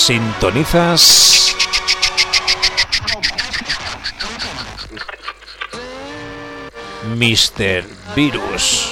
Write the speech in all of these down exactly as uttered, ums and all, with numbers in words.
Sintonizas míster Virus.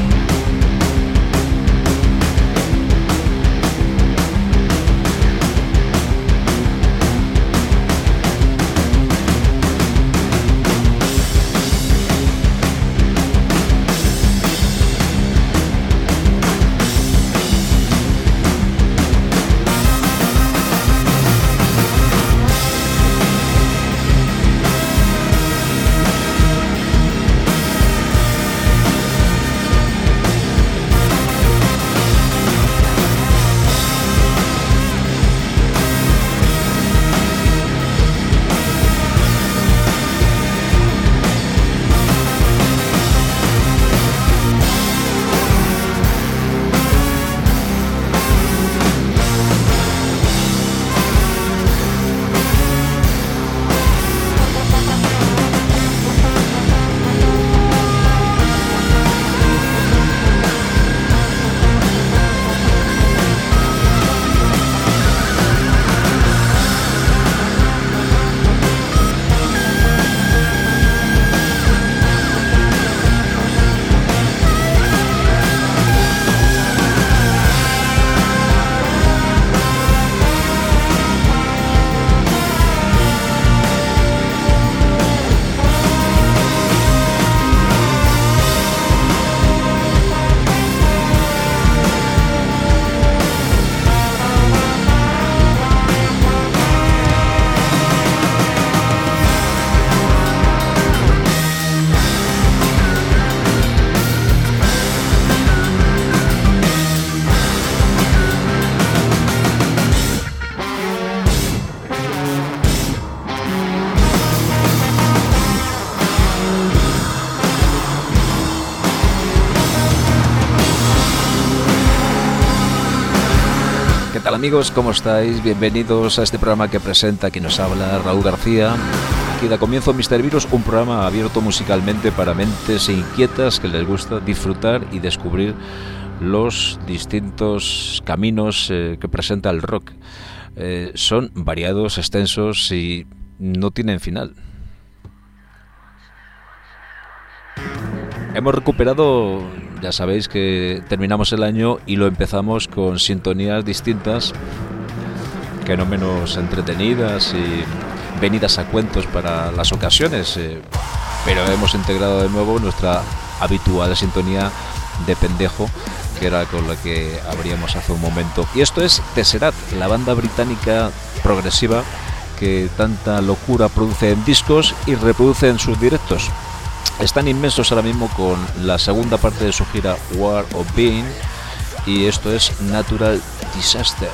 Amigos, ¿cómo estáis? Bienvenidos a este programa que presenta quien nos habla, Raúl García. Aquí da comienzo míster Virus, un programa abierto musicalmente para mentes inquietas que les gusta disfrutar y descubrir los distintos caminos eh, que presenta el rock. Eh, son variados, extensos y no tienen final. Hemos recuperado, ya sabéis que terminamos el año y lo empezamos con sintonías distintas, que no menos entretenidas y venidas a cuentos para las ocasiones, eh, pero hemos integrado de nuevo nuestra habitual sintonía de pendejo, que era con la que abríamos hace un momento. Y esto es Tesseract, la banda británica progresiva que tanta locura produce en discos y reproduce en sus directos. Están inmensos ahora mismo con la segunda parte de su gira War of Being, y esto es Natural Disaster.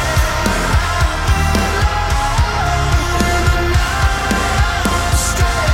Straight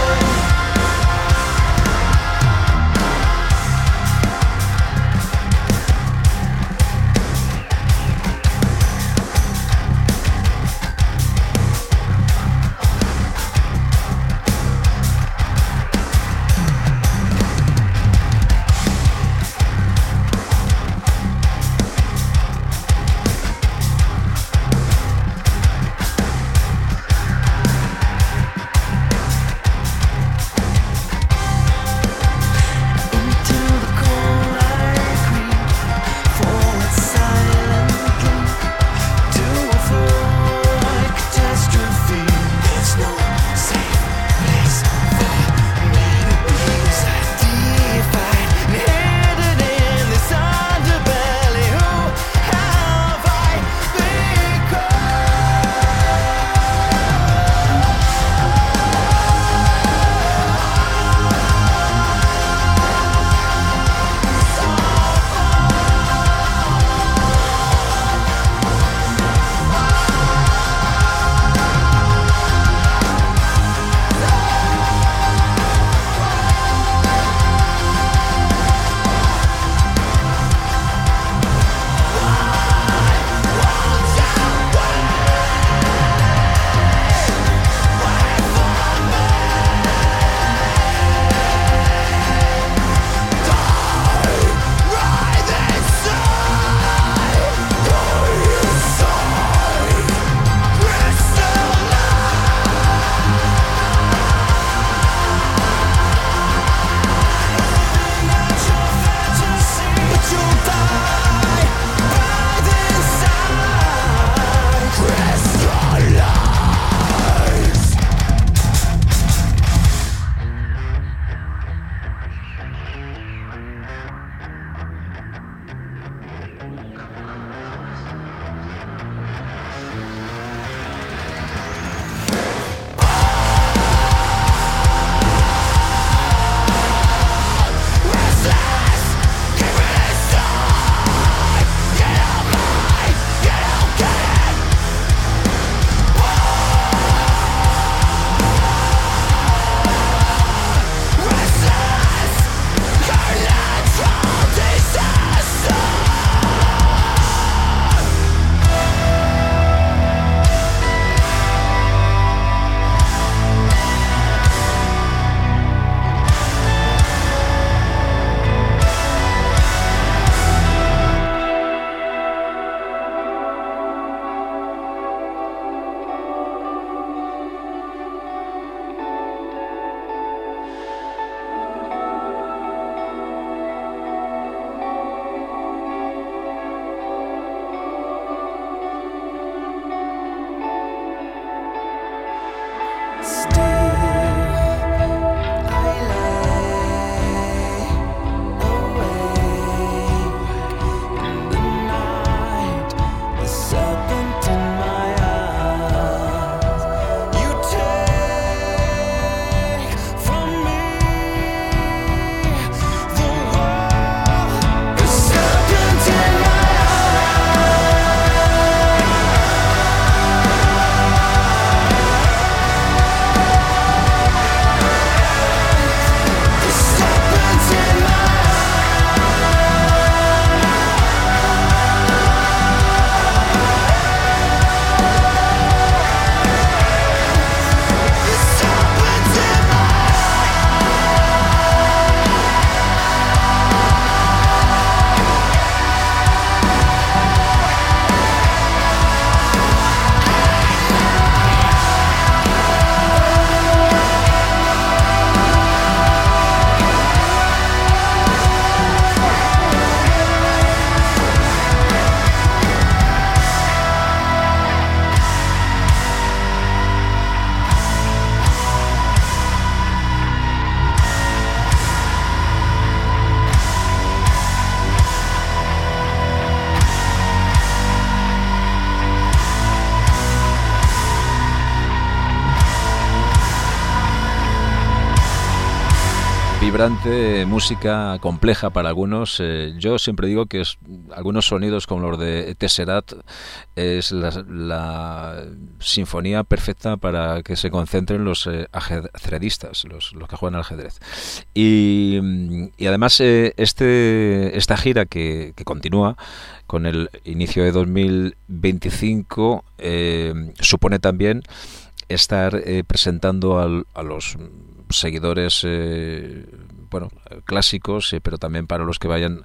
vibrante, música compleja para algunos. Eh, yo siempre digo que es, algunos sonidos como los de Tesseract es la, la sinfonía perfecta para que se concentren los eh, ajedrecistas, los, los que juegan al ajedrez. Y, y además eh, este esta gira que, que continúa con el inicio de dos mil veinticinco eh, supone también estar eh, presentando al, a los seguidores eh, bueno clásicos, eh, pero también para los que vayan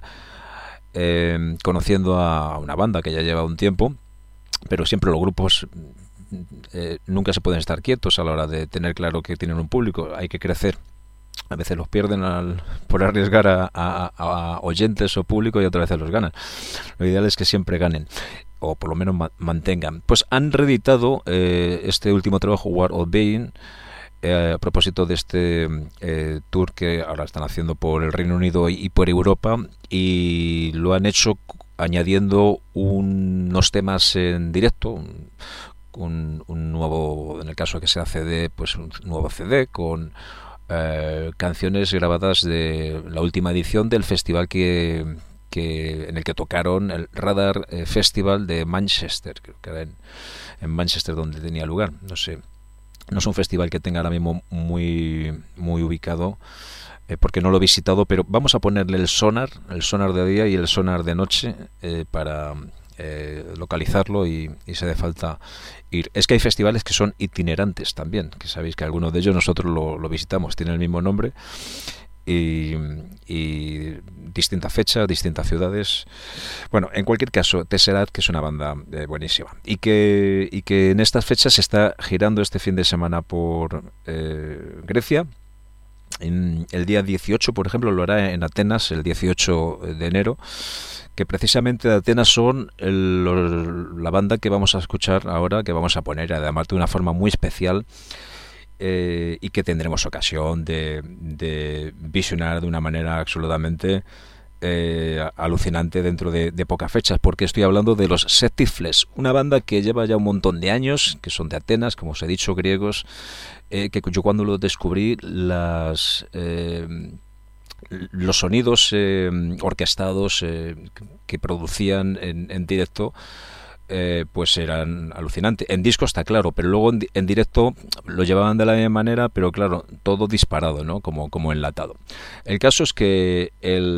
eh, conociendo a una banda que ya lleva un tiempo, pero siempre los grupos eh, nunca se pueden estar quietos a la hora de tener claro que tienen un público, hay que crecer. A veces los pierden al, por arriesgar a, a, a oyentes o público, y otras veces los ganan. Lo ideal es que siempre ganen, o por lo menos ma- mantengan. Pues han reeditado eh, este último trabajo, War of Being, eh, a propósito de este eh, tour que ahora están haciendo por el Reino Unido y, y por Europa, y lo han hecho añadiendo un, unos temas en directo, un, un, un nuevo, en el caso que sea C D, pues un nuevo C D con Eh, canciones grabadas de la última edición del festival que, que en el que tocaron, el Radar eh, Festival de Manchester, creo que era en, en Manchester donde tenía lugar. No sé, no es un festival que tenga ahora mismo muy muy ubicado, eh, porque no lo he visitado, pero vamos a ponerle el sonar, el sonar de día y el sonar de noche eh, para eh, localizarlo y, y se hace falta ir. Es que hay festivales que son itinerantes también, que sabéis que algunos de ellos nosotros lo, lo visitamos, tienen el mismo nombre y, y distintas fechas, distintas ciudades. Bueno, en cualquier caso, Tesseract, que es una banda eh, buenísima y que, y que en estas fechas se está girando este fin de semana por eh, Grecia. En el día dieciocho, por ejemplo, lo hará en Atenas, el dieciocho de enero, que precisamente de Atenas son el, los, la banda que vamos a escuchar ahora, que vamos a poner además de una forma muy especial, eh, y que tendremos ocasión de, de visionar de una manera absolutamente eh, alucinante dentro de, de pocas fechas, porque estoy hablando de los Septifles, una banda que lleva ya un montón de años, que son de Atenas, como os he dicho, griegos, eh, que yo cuando lo descubrí, las... Eh, los sonidos eh, orquestados eh, que producían en, en directo eh, pues eran alucinantes. En disco está claro, pero luego en, en directo lo llevaban de la misma manera, pero claro, todo disparado, ¿no? Como, como enlatado. El caso es que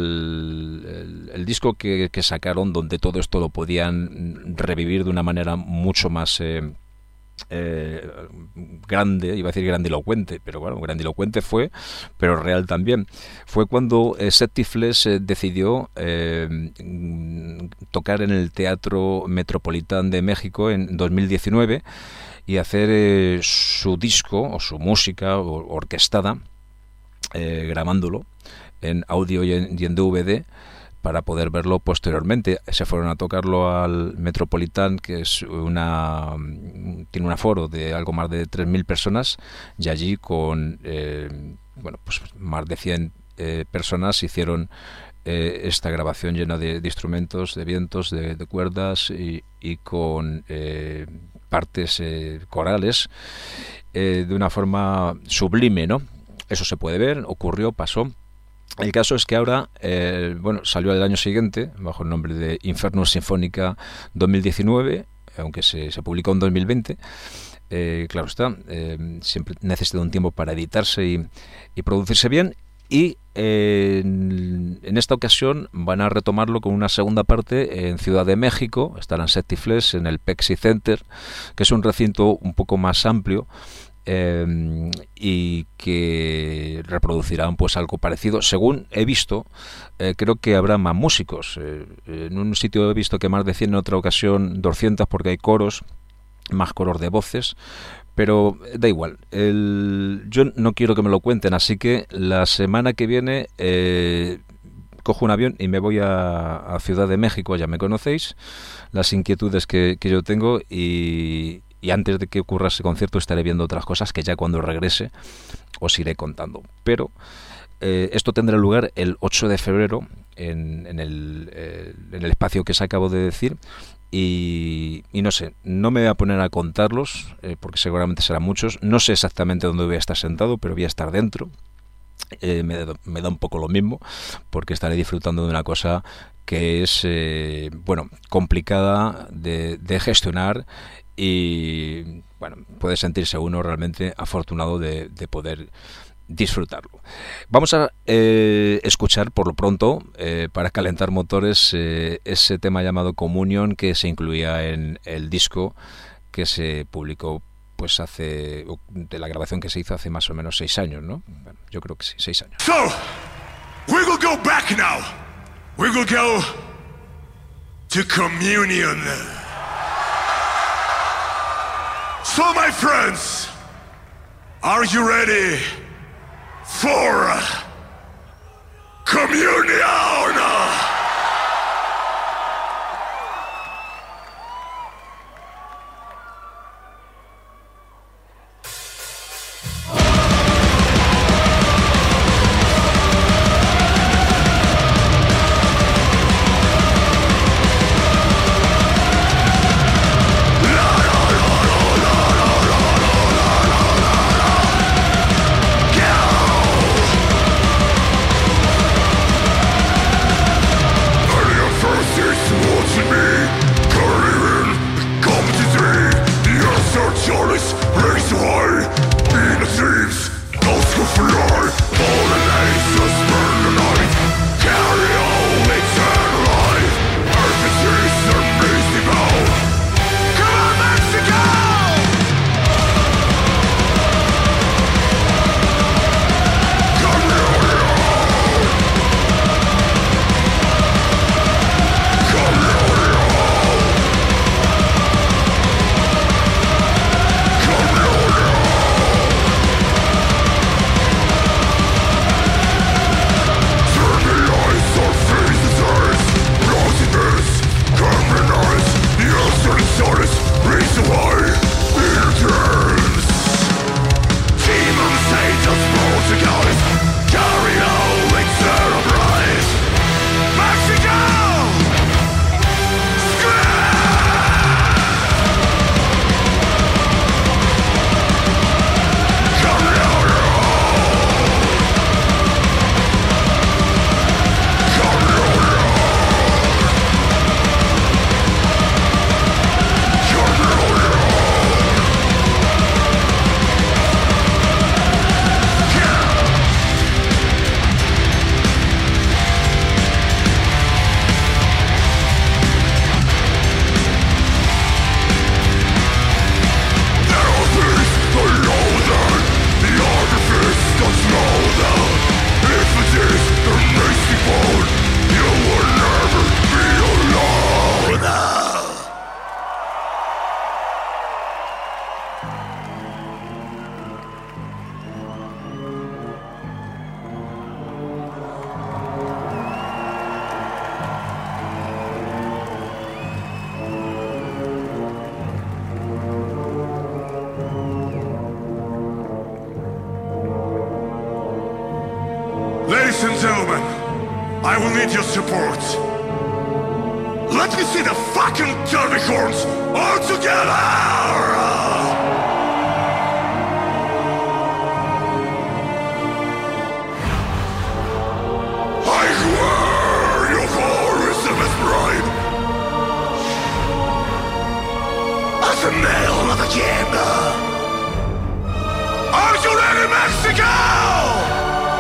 el, el, el disco que, que sacaron, donde todo esto lo podían revivir de una manera mucho más... Eh, Eh, grande, iba a decir grandilocuente, pero bueno, grandilocuente fue, pero real también. Fue cuando eh, Septifles eh, decidió eh, tocar en el Teatro Metropolitán de México en dos mil diecinueve y hacer eh, su disco o su música o, orquestada, eh, grabándolo en audio y en, y en D V D, para poder verlo posteriormente. Se fueron a tocarlo al Metropolitán, que es una tiene un aforo de algo más de tres mil personas, y allí con eh, bueno pues más de cien eh, personas hicieron eh, esta grabación llena de, de instrumentos, de vientos, de, de cuerdas y, y con eh, partes eh, corales eh, de una forma sublime, ¿no? Eso se puede ver, ocurrió, pasó. El caso es que ahora, eh, bueno, salió el año siguiente, bajo el nombre de Infernus Sinfónica dos mil diecinueve, aunque se, se publicó en dos mil veinte. Eh, claro está, eh, siempre necesita un tiempo para editarse y, y producirse bien. Y eh, en, en esta ocasión van a retomarlo con una segunda parte en Ciudad de México. Estarán Septifles en el Pepsi Center, que es un recinto un poco más amplio, Eh, y que reproducirán pues algo parecido. Según he visto, eh, creo que habrá más músicos. Eh, en un sitio he visto que más de cien, en otra ocasión doscientos, porque hay coros, más coros de voces, pero da igual. El, yo no quiero que me lo cuenten, así que la semana que viene eh, cojo un avión y me voy a, a Ciudad de México. Ya me conocéis las inquietudes que, que yo tengo, y Y antes de que ocurra ese concierto estaré viendo otras cosas que ya cuando regrese os iré contando. Pero eh, esto tendrá lugar el ocho de febrero en, en, el, eh, en el espacio que os acabo de decir. Y, y no sé, no me voy a poner a contarlos, eh, porque seguramente serán muchos. No sé exactamente dónde voy a estar sentado, pero voy a estar dentro. eh, me, me da un poco lo mismo, porque estaré disfrutando de una cosa que es, eh, bueno, complicada de, de gestionar y, bueno, puede sentirse uno realmente afortunado de, de poder disfrutarlo. Vamos a eh, escuchar por lo pronto, eh, para calentar motores, eh, ese tema llamado Communion, que se incluía en el disco que se publicó pues hace, de la grabación que se hizo hace más o menos seis años, ¿no? Bueno, yo creo que sí, seis años. So, we will go back now. We will go to communion. So, my friends, are you ready for communion? Ladies and gentlemen, I will need your support. Let me see the fucking derby horns all together! I swear your heroism is bribe. As a male of a chamber. Are you ready, Mexico?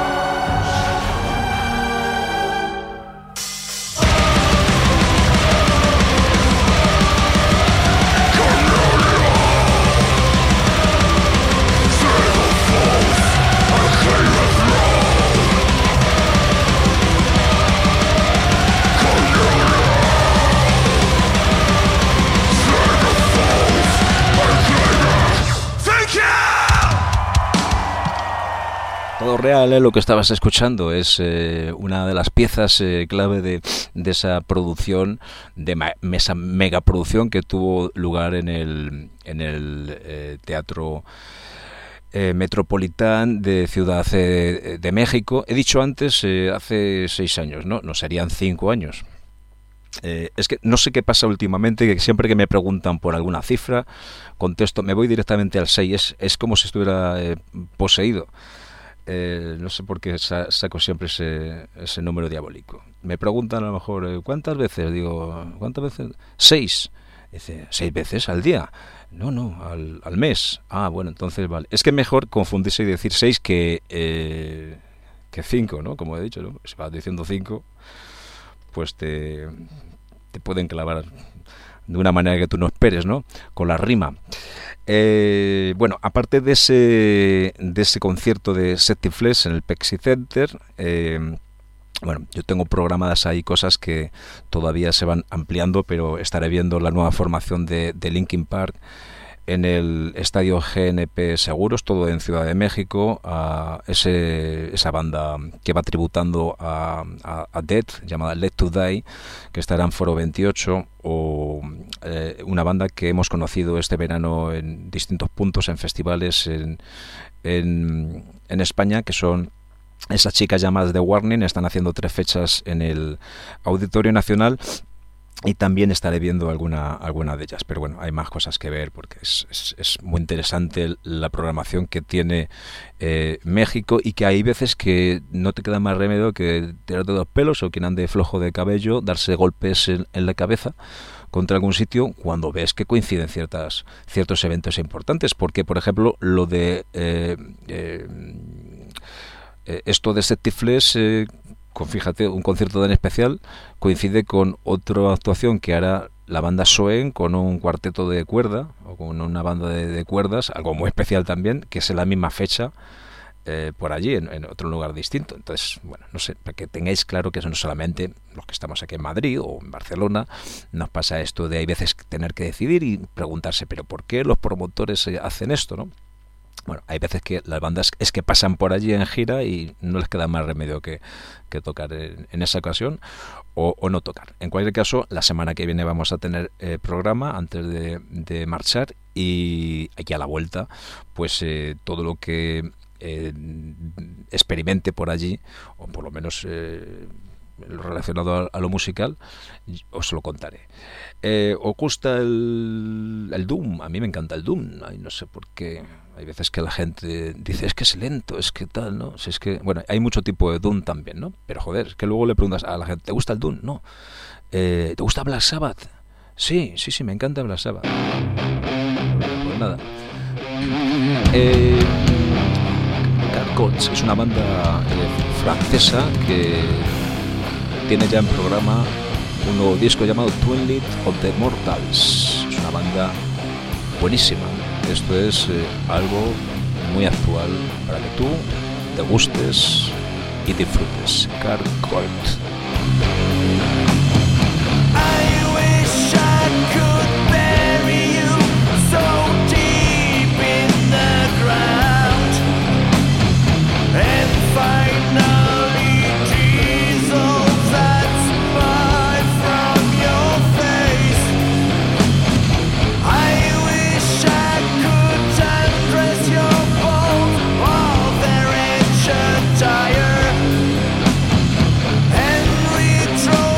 Todo real, ¿eh? Lo que estabas escuchando es eh, una de las piezas eh, clave de, de esa producción, de ma- esa megaproducción que tuvo lugar en el, en el eh, Teatro eh, Metropolitán de Ciudad eh, de México. He dicho antes, eh, hace seis años, ¿no? No serían cinco años. Eh, es que no sé qué pasa últimamente, que siempre que me preguntan por alguna cifra, contesto, me voy directamente al seis, es, es como si estuviera eh, poseído. Eh, no sé por qué sa- saco siempre ese, ese número diabólico. Me preguntan a lo mejor, eh, ¿cuántas veces? Digo, ¿cuántas veces? Seis. Dice, ¿seis veces al día? No, no, al, al mes. Ah, bueno, entonces vale. Es que mejor confundirse y decir seis que, eh, que cinco, ¿no? Como he dicho, ¿no? Si vas diciendo cinco, pues te, te pueden clavar de una manera que tú no esperes, ¿no? Con la rima. Eh, bueno, aparte de ese de ese concierto de Septic Flesh en el Pepsi Center, eh, bueno, yo tengo programadas ahí cosas que todavía se van ampliando, pero estaré viendo la nueva formación de, de Linkin Park en el estadio G N P Seguros, todo en Ciudad de México, a ese, esa banda que va tributando a, a, a Death, llamada Let to Die, que estará en Foro veintiocho, o eh, una banda que hemos conocido este verano en distintos puntos, en festivales en, en, en España, que son esas chicas llamadas The Warning. Están haciendo tres fechas en el Auditorio Nacional, y también estaré viendo alguna alguna de ellas, pero bueno, hay más cosas que ver porque es, es, es muy interesante la programación que tiene eh, México, y que hay veces que no te queda más remedio que tirarte dos pelos, o quien ande flojo de cabello, darse golpes en, en la cabeza contra algún sitio cuando ves que coinciden ciertas ciertos eventos importantes, porque por ejemplo lo de eh, eh, esto de Septic Flesh, eh, con, fíjate, un concierto tan especial coincide con otra actuación que hará la banda Soen con un cuarteto de cuerda, o con una banda de, de cuerdas, algo muy especial también, que es en la misma fecha, eh, por allí, en, en otro lugar distinto. Entonces, bueno, no sé, para que tengáis claro que eso no solamente los que estamos aquí en Madrid o en Barcelona, nos pasa esto de hay veces tener que decidir y preguntarse, pero ¿por qué los promotores hacen esto, no? Bueno, hay veces que las bandas es que pasan por allí en gira y no les queda más remedio que, que tocar en, en esa ocasión, o, o no tocar. En cualquier caso, la semana que viene vamos a tener eh, programa antes de, de marchar, y aquí a la vuelta, pues eh, todo lo que eh, experimente por allí, o por lo menos eh, relacionado a, a lo musical, os lo contaré. Eh, ¿Os gusta el, el Doom? A mí me encanta el Doom. Ay, no sé por qué. Hay veces que la gente dice, es que es lento, es que tal, ¿no? Si es que, bueno, hay mucho tipo de Doom también, ¿no? Pero joder, es que luego le preguntas a la gente, ¿te gusta el Doom? No. Eh, ¿Te gusta Black Sabbath? Sí, sí, sí, me encanta Black Sabbath. Pues nada. Eh, Carcots es una banda eh, francesa que tiene ya en programa un nuevo disco llamado Twin Lead of the Mortals. Es una banda buenísima. Esto es eh, algo muy actual para que tú te gustes y disfrutes. Carcots. Tire, and we drove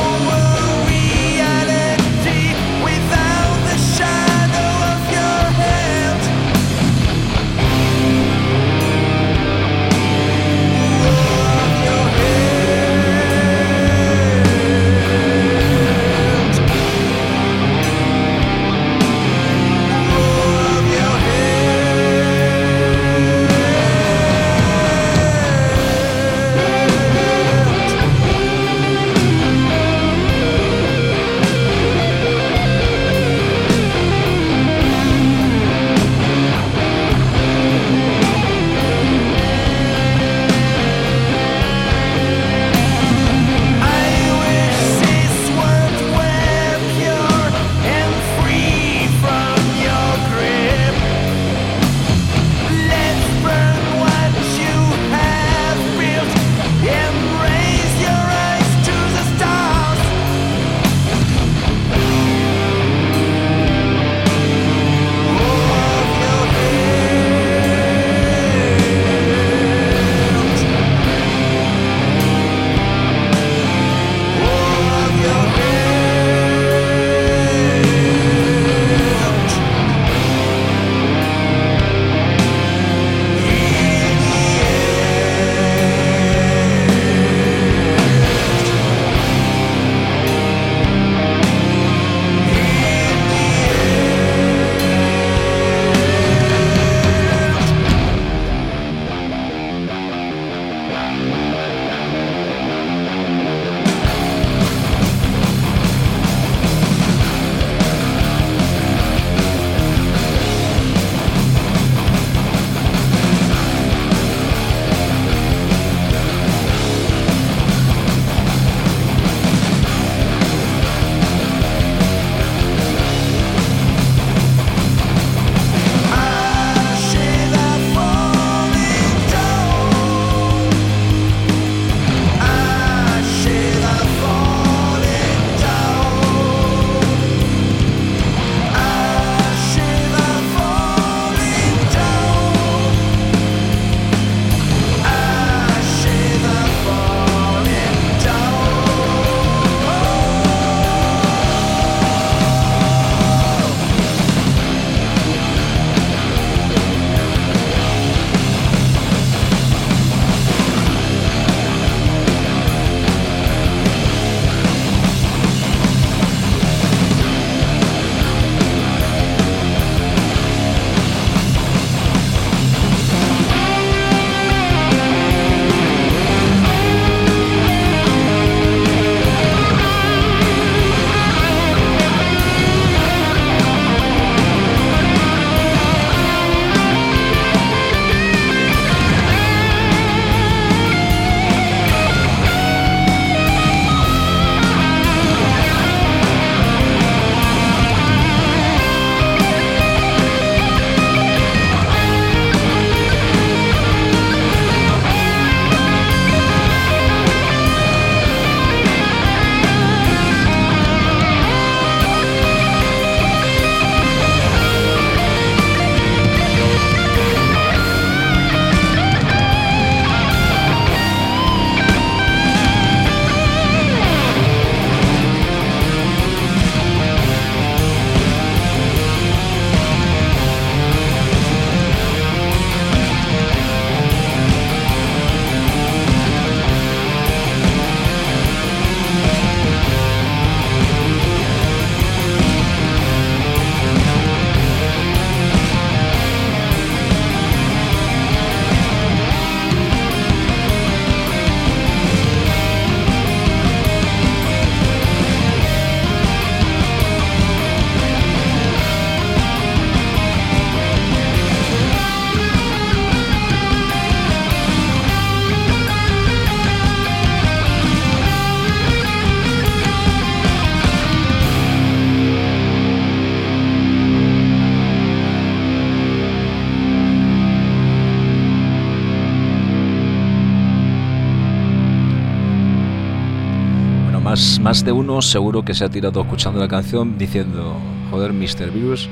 Pues más de uno seguro que se ha tirado escuchando la canción diciendo: joder, mister Virus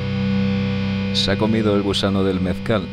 se ha comido el gusano del mezcal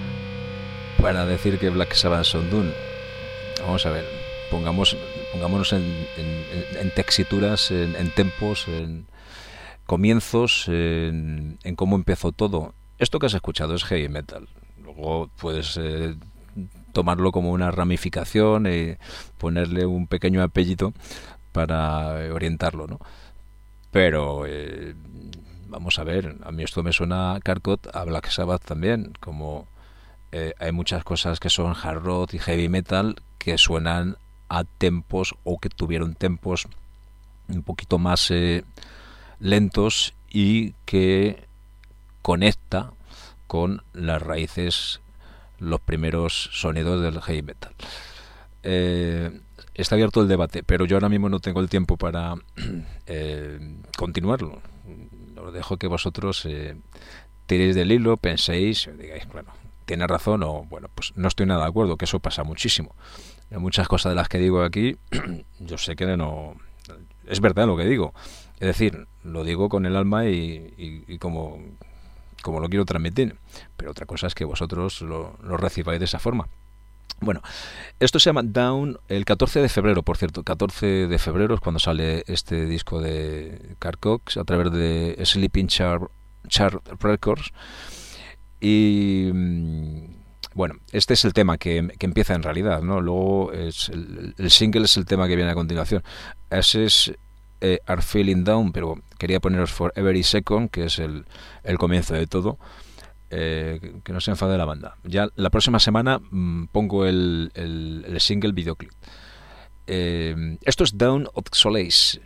para decir que Black Sabbath son Doom. Vamos a ver, pongamos, pongámonos en, en, en texituras, en, en tempos, en comienzos, en, en cómo empezó todo. Esto que has escuchado es heavy metal. Luego puedes eh, tomarlo como una ramificación y ponerle un pequeño apellido para orientarlo, ¿no? Pero eh, vamos a ver, a mí esto me suena a Karkot, a Black Sabbath también, como eh, hay muchas cosas que son hard rock y heavy metal que suenan a tempos o que tuvieron tempos un poquito más eh, lentos y que conecta con las raíces, los primeros sonidos del heavy metal. Eh, está abierto el debate, pero yo ahora mismo no tengo el tiempo para eh, continuarlo. Os dejo que vosotros eh, tiréis del hilo, penséis, digáis, bueno, tiene razón o, bueno, pues no estoy nada de acuerdo, que eso pasa muchísimo. Hay muchas cosas de las que digo aquí, yo sé que no... Es verdad lo que digo. Es decir, lo digo con el alma y, y, y como, como lo quiero transmitir. Pero otra cosa es que vosotros lo, lo recibáis de esa forma. Bueno, esto se llama Down el catorce de febrero, por cierto. catorce de febrero es cuando sale este disco de Karkot a través de Sleeping Chart, Chart Records. Y bueno, este es el tema que, que empieza en realidad, ¿no? Luego es el, el single es el tema que viene a continuación. Ese es eh, Are Feeling Down, pero quería poneros For Every Second, que es el, el comienzo de todo. Eh, que no se enfade la banda. Ya la próxima semana mmm, pongo el, el, el single videoclip. Eh, esto es Dawn of Solace.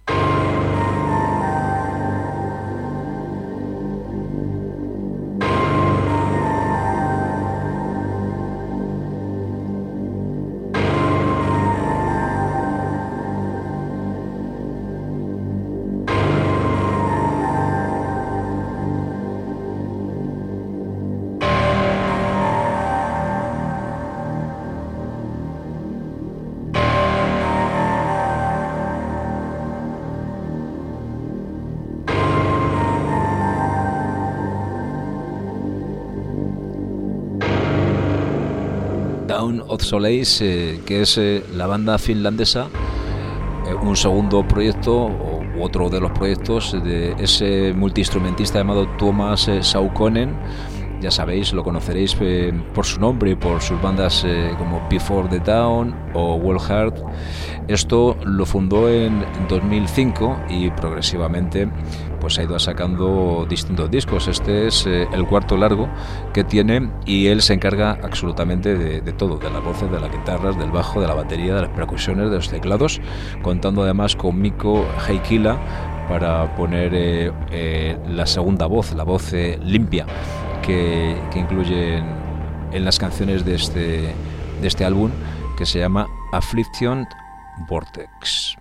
Dawn of Solace, eh, que es eh, la banda finlandesa, eh, un segundo proyecto o u otro de los proyectos de ese multiinstrumentista llamado Tuomas eh, Saukonen. Ya sabéis, lo conoceréis eh, por su nombre y por sus bandas eh, como Before the Dawn o Wild Heart. Esto lo fundó en dos mil cinco y progresivamente pues ha ido sacando distintos discos. Este es eh, el cuarto largo que tiene y él se encarga absolutamente de, de todo, de las voces, de las guitarras, del bajo, de la batería, de las percusiones, de los teclados, contando además con Mikko Heikkilä para poner eh, eh, la segunda voz, la voz eh, limpia que, que incluye en, en las canciones de este, de este álbum, que se llama Affliction Vortex.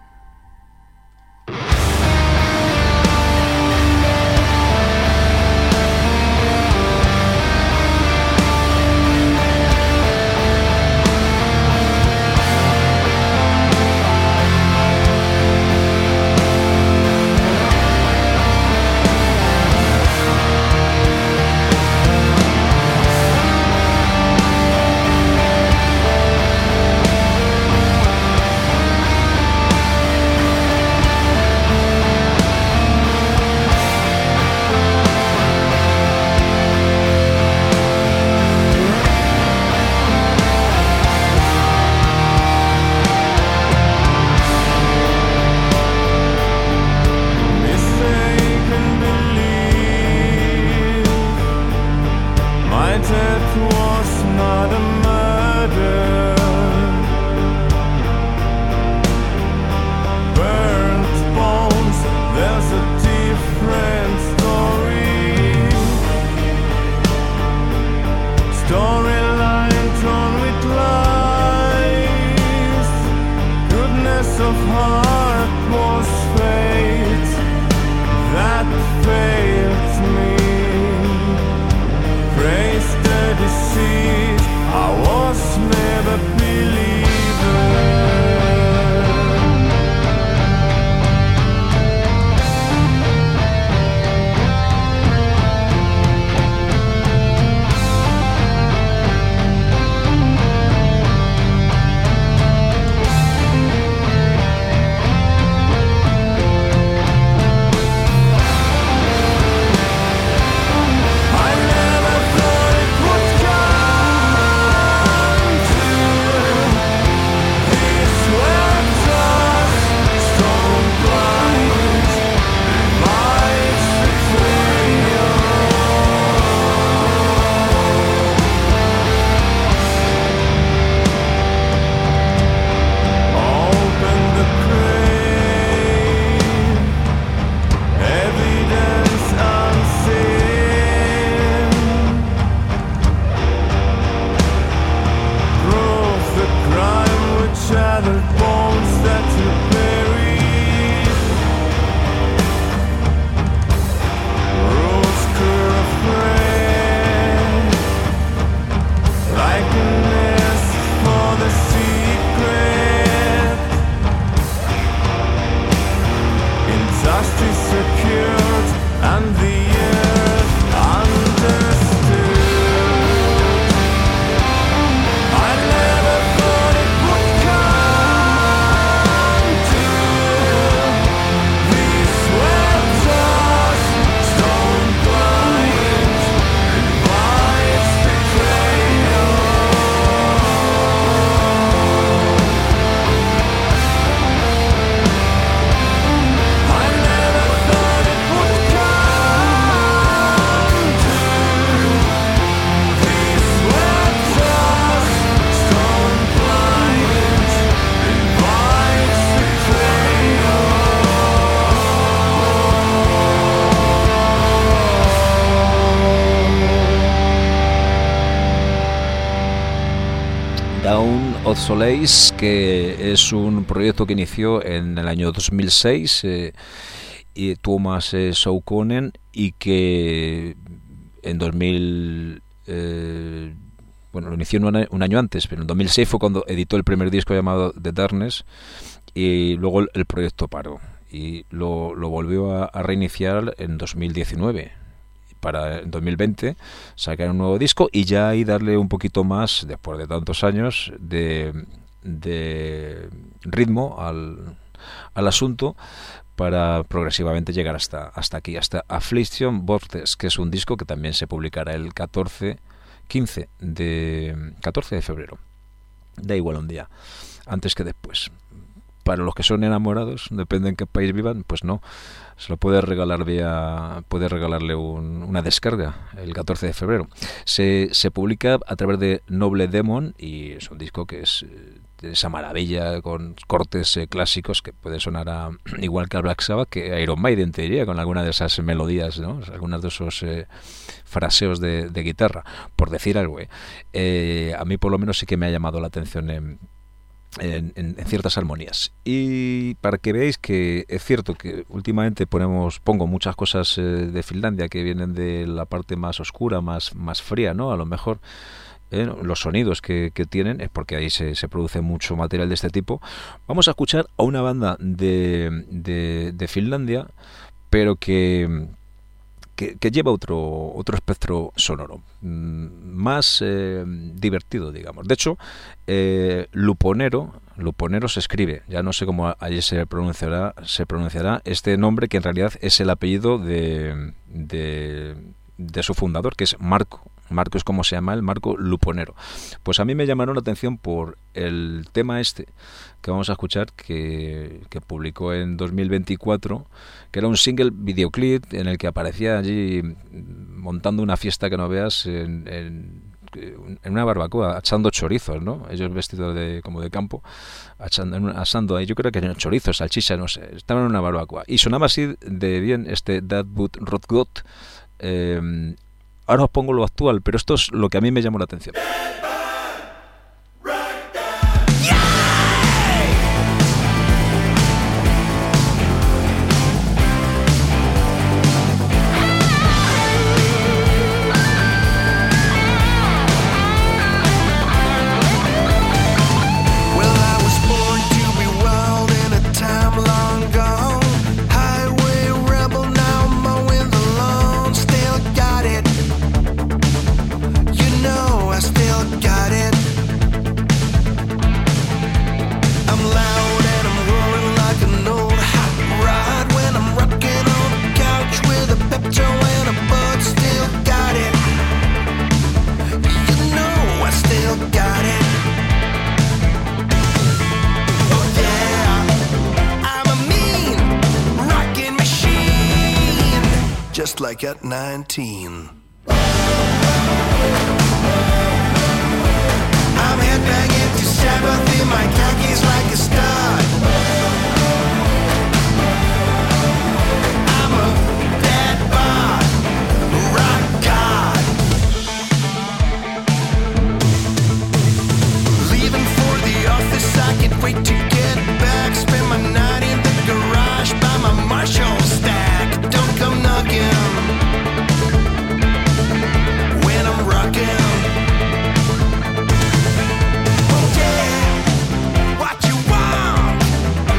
of Solace, que es un proyecto que inició en el año dos mil seis eh, y Thomas eh, Soukonen, y que en dos mil eh, bueno, lo inició un año, un año antes, pero en dos mil seis fue cuando editó el primer disco llamado The Darkness, y luego el, el proyecto paró y lo, lo volvió a, a reiniciar en dos mil diecinueve para en dos mil veinte sacar un nuevo disco y ya ahí darle un poquito más, después de tantos años, de, de ritmo al, al asunto, para progresivamente llegar hasta, hasta aquí, hasta Affliction Vortex, que es un disco que también se publicará el catorce, quince de catorce de febrero. Da igual un día, antes que después. Para los que son enamorados, depende en qué país vivan, pues no, se lo puede regalar vía, puede regalarle un, una descarga el catorce de febrero. Se, se publica a través de Noble Demon y es un disco que es de esa maravilla con cortes eh, clásicos que puede sonar a, igual que a Black Sabbath, que a Iron Maiden, te diría, con alguna de esas melodías, ¿no? Algunas de esos eh, fraseos de, de guitarra, por decir algo. ¿eh? Eh, a mí por lo menos sí que me ha llamado la atención en En, en, en ciertas armonías, y para que veáis que es cierto que últimamente ponemos pongo muchas cosas eh, de Finlandia que vienen de la parte más oscura, más, más fría, ¿no? A lo mejor eh, los sonidos que, que tienen es porque ahí se, se produce mucho material de este tipo. Vamos a escuchar a una banda de, de, de Finlandia, pero que Que, que lleva otro otro espectro sonoro, más eh, divertido, digamos. De hecho, eh, Luponero, Luponero se escribe, ya no sé cómo allí se pronunciará, se pronunciará este nombre, que en realidad es el apellido de, de, de su fundador, que es Marco. Marco es como se llama el Marco Luponero. Pues a mí me llamaron la atención por el tema este que vamos a escuchar, que, que publicó en dos mil veinticuatro, que era un single videoclip en el que aparecía allí montando una fiesta que no veas en, en, en una barbacoa, achando chorizos, ¿no? Ellos vestidos de como de campo, achando, asando ahí, yo creo que eran chorizos, salchichas, no sé, estaban en una barbacoa. Y sonaba así de bien este That Would Rot Got. Eh, ahora os pongo lo actual, pero esto es lo que a mí me llamó la atención. Just like at nineteen. I'm headbanging to Sabbath in my khakis like a stud. I'm a dead bod, rock god. Leaving for the office, I can't wait to get back. Spend my night in the garage by my Marshall stack. Don't come knocking when I'm rocking. Oh yeah, what you want?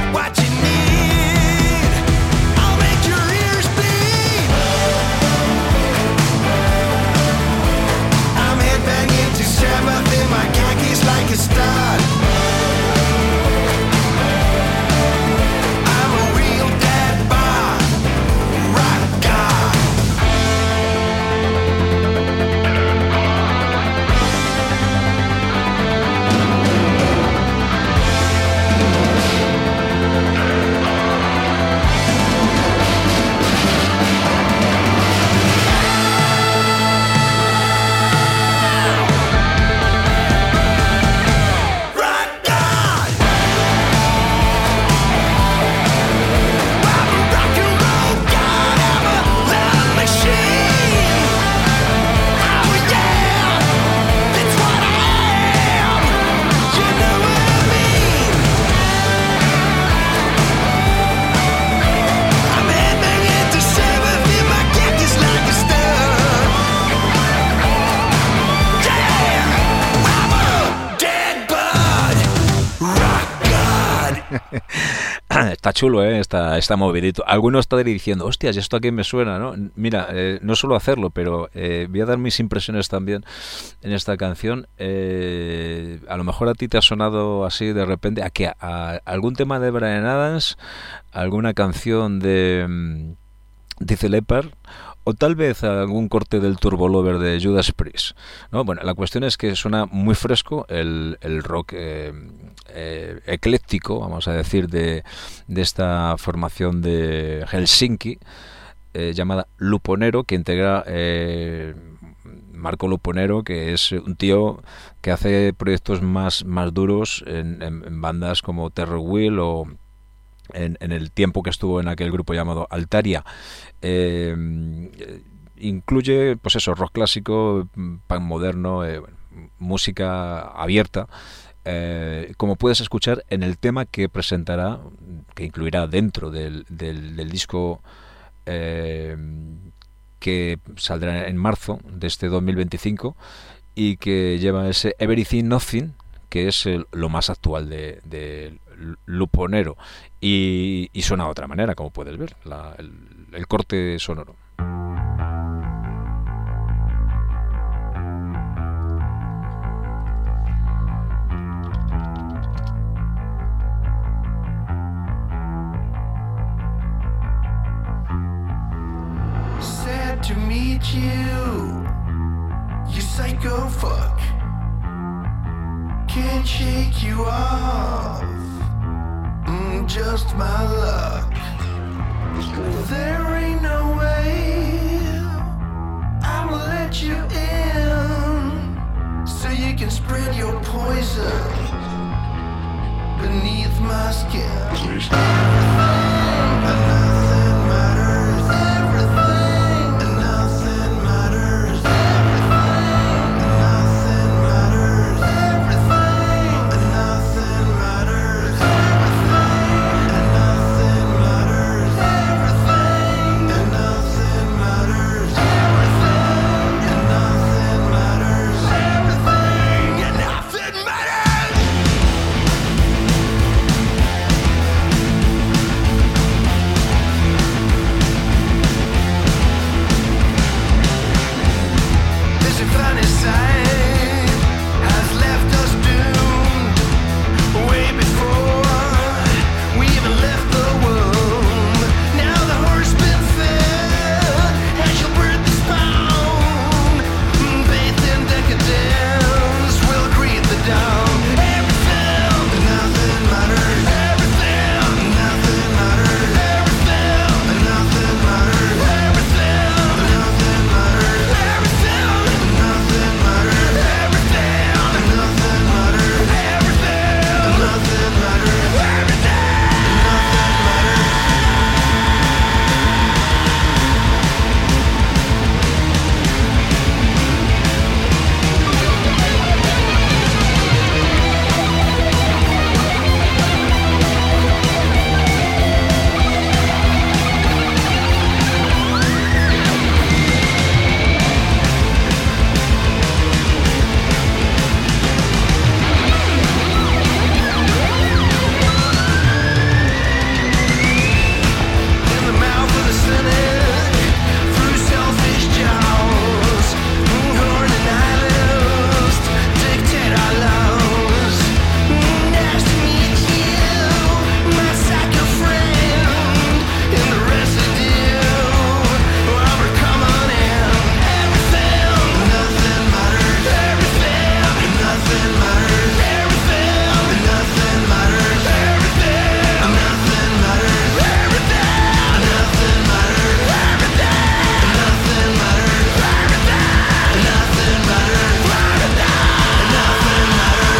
está chulo, ¿eh? Está, está movidito. Alguno está diciendo, hostias, ¿esto a qué me suena, no? Mira, eh, no suelo hacerlo, pero eh, voy a dar mis impresiones también en esta canción. Eh, a lo mejor a ti te ha sonado así de repente, ¿a qué? ¿A, a algún tema de Bryan Adams? ¿Alguna canción de, de Def Leppard? O tal vez algún corte del Turbo Lover de Judas Priest, ¿no? Bueno, la cuestión es que suena muy fresco el, el rock eh, eh, ecléctico, vamos a decir, de, de esta formación de Helsinki eh, llamada Luponero, que integra eh, Marco Luponero, que es un tío que hace proyectos más, más duros en, en, en bandas como Terror Wheel o En, en el tiempo que estuvo en aquel grupo llamado Altaria. Eh, incluye, pues eso, rock clásico, punk moderno, eh, música abierta, eh, como puedes escuchar en el tema que presentará, que incluirá dentro del, del, del disco eh, que saldrá en marzo de este dos mil veinticinco y que lleva ese Everything Nothing, que es el, lo más actual de, de Luponero, y, y suena de otra manera, como puedes ver, la, el, el corte sonoro. Sad to meet you, you psycho fuck. Can't shake you off, mm, just my luck. There ain't no way I'ma let you in, so you can spread your poison beneath my skin. Everything and nothing matters. Everything and nothing matters. Everything and nothing matters. Everything and nothing matters. Everything and nothing matters. Everything and nothing matters. Everything and nothing matters. Everything and nothing matters. This infanticide has left us doomed way before we even left the womb. Now the horse been fed and she'll birth the spawn. Bathed in decadence, we'll greet the dawn. Everything and nothing matters. Everything and nothing matters. Everything and nothing matters. Everything and nothing matters. Everything and nothing matters. Everything and nothing matters. Everything and nothing matters. Everything and nothing matters. In the mouth of the cynic, through selfish jaws, horn and nihilist, dictate our laws. Nice to meet you, my psycho friend, in the residue of our common end. Everything and nothing matters. Everything and nothing matters. Everything and nothing matters. Everything and nothing matters. Everything and nothing matters. Everything and nothing matters. Everything and nothing matters. Everything and nothing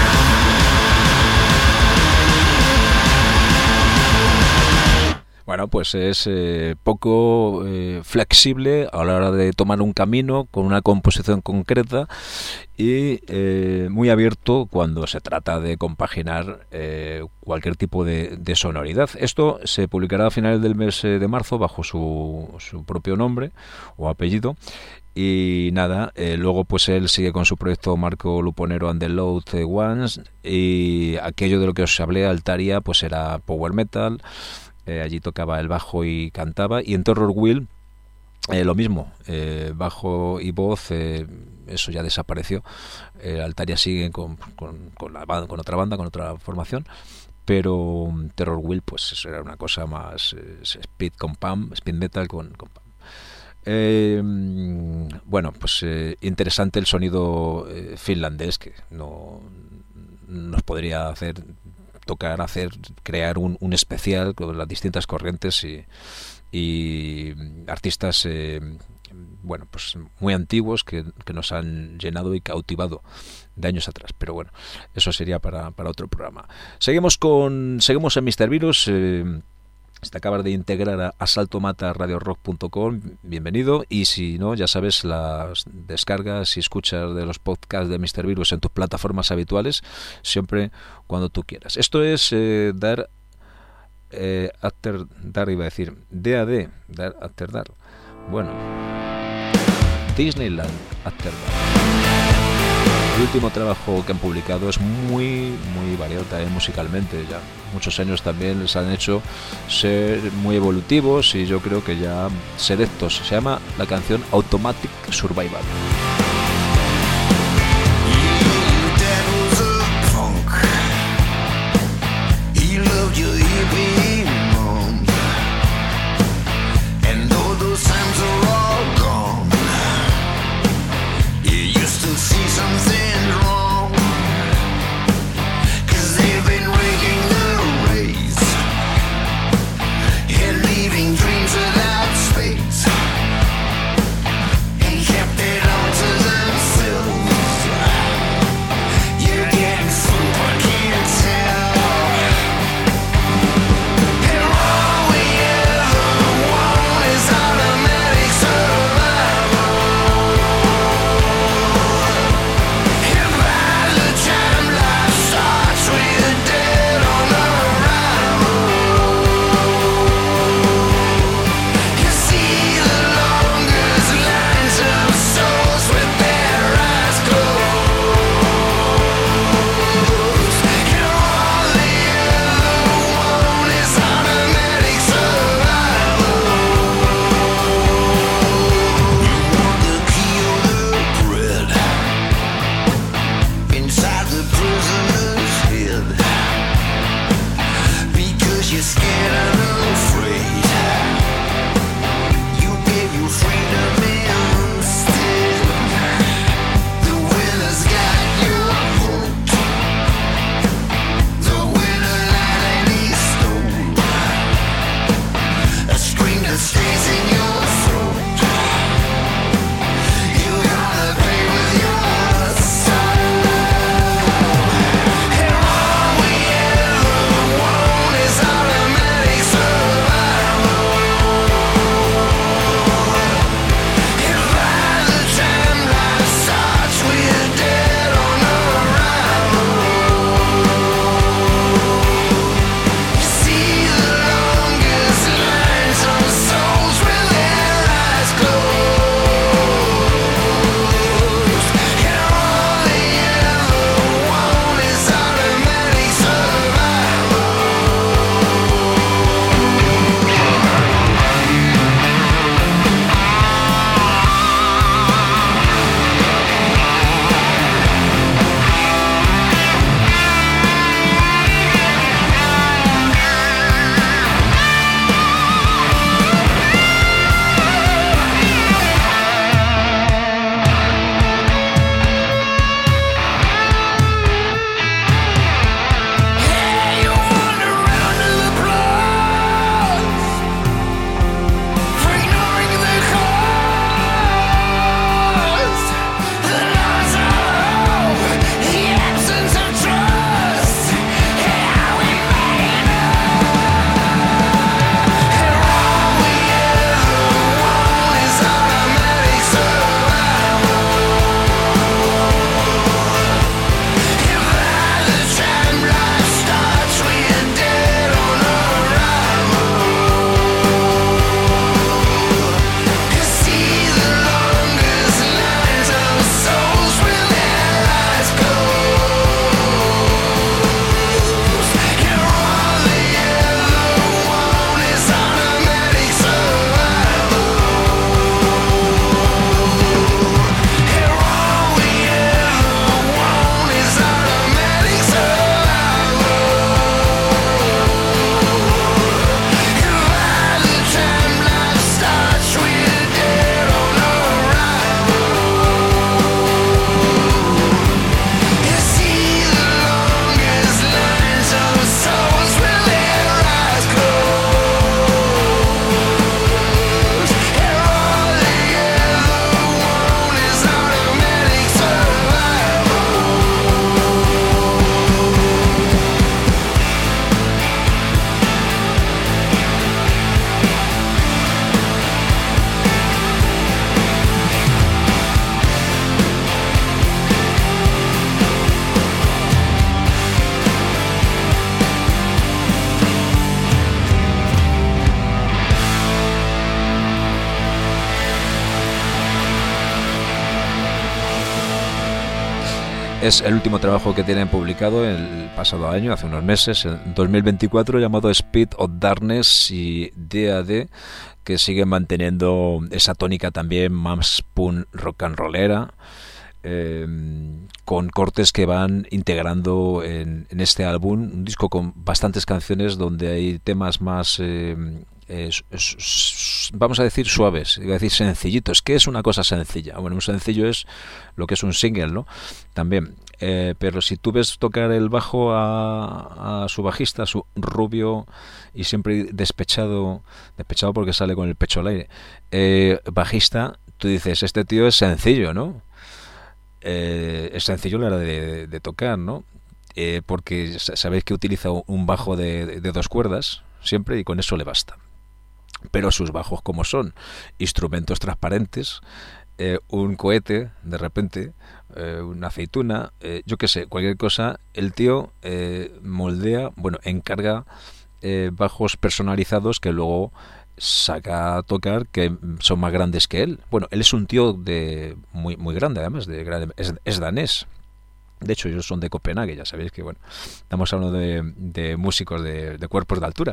matters. Bueno, pues es eh, poco eh, flexible a la hora de tomar un camino con una composición concreta y eh, muy abierto cuando se trata de compaginar eh, cualquier tipo de, de sonoridad. Esto se publicará a finales del mes eh, de marzo bajo su, su propio nombre o apellido. Y nada, eh, luego pues él sigue con su proyecto Marco Luponero and the Loud Ones, y aquello de lo que os hablé, Altaria, pues era power metal, eh, allí tocaba el bajo y cantaba, y en Terror Wheel eh, lo mismo, eh, bajo y voz, eh, eso ya desapareció. El Altaria sigue con, con, con, la, con otra banda, con otra formación, pero Terror Wheel pues eso era una cosa más eh, speed con Pam, speed metal con, con Pam. Eh, bueno, pues eh, interesante el sonido eh, finlandés, que no nos podría hacer tocar, hacer, crear un, un especial con las distintas corrientes y, y artistas eh, bueno, pues muy antiguos que, que nos han llenado y cautivado de años atrás, pero bueno, eso sería para, para otro programa. Seguimos con seguimos en míster Virus. eh, Si te acabas de integrar a asalto mata radio rock punto com, bienvenido. Y si no, ya sabes, las descargas y escuchas de los podcasts de míster Virus en tus plataformas habituales, siempre cuando tú quieras. Esto es eh, Dar eh, After Dar, iba a decir D A D, Dar After Dar. Bueno, Disneyland After Dar. El último trabajo que han publicado es muy, muy variado también musicalmente. Ya muchos años también les han hecho ser muy evolutivos y yo creo que ya selectos. Se llama la canción Automatic Survival. Dreams without space, and kept it all to the Es el último trabajo que tienen publicado el pasado año, hace unos meses, en dos mil veinticuatro, llamado Speed of Darkness y D A D, que siguen manteniendo esa tónica también más punk rock and rollera, eh, con cortes que van integrando en, en este álbum, un disco con bastantes canciones donde hay temas más... Eh, Es, es, es, vamos a decir suaves, iba a decir sencillitos. ¿Qué es una cosa sencilla? Bueno, un sencillo es lo que es un single, ¿no? También, eh, pero si tú ves tocar el bajo a, a su bajista, su rubio y siempre despechado, despechado porque sale con el pecho al aire, eh, bajista, tú dices, este tío es sencillo, ¿no? Eh, es sencillo a la hora de, de tocar, ¿no? Eh, porque sabéis que utiliza un bajo de, de, de dos cuerdas siempre y con eso le basta. Pero sus bajos, como son instrumentos transparentes, eh, un cohete de repente, eh, una aceituna, eh, yo qué sé, cualquier cosa, el tío eh, moldea, bueno, encarga eh, bajos personalizados que luego saca a tocar, que son más grandes que él. Bueno, él es un tío de muy muy grande, además, de grande, es, es danés. De hecho, ellos son de Copenhague, ya sabéis que, bueno, estamos hablando de, de músicos de, de cuerpos de altura.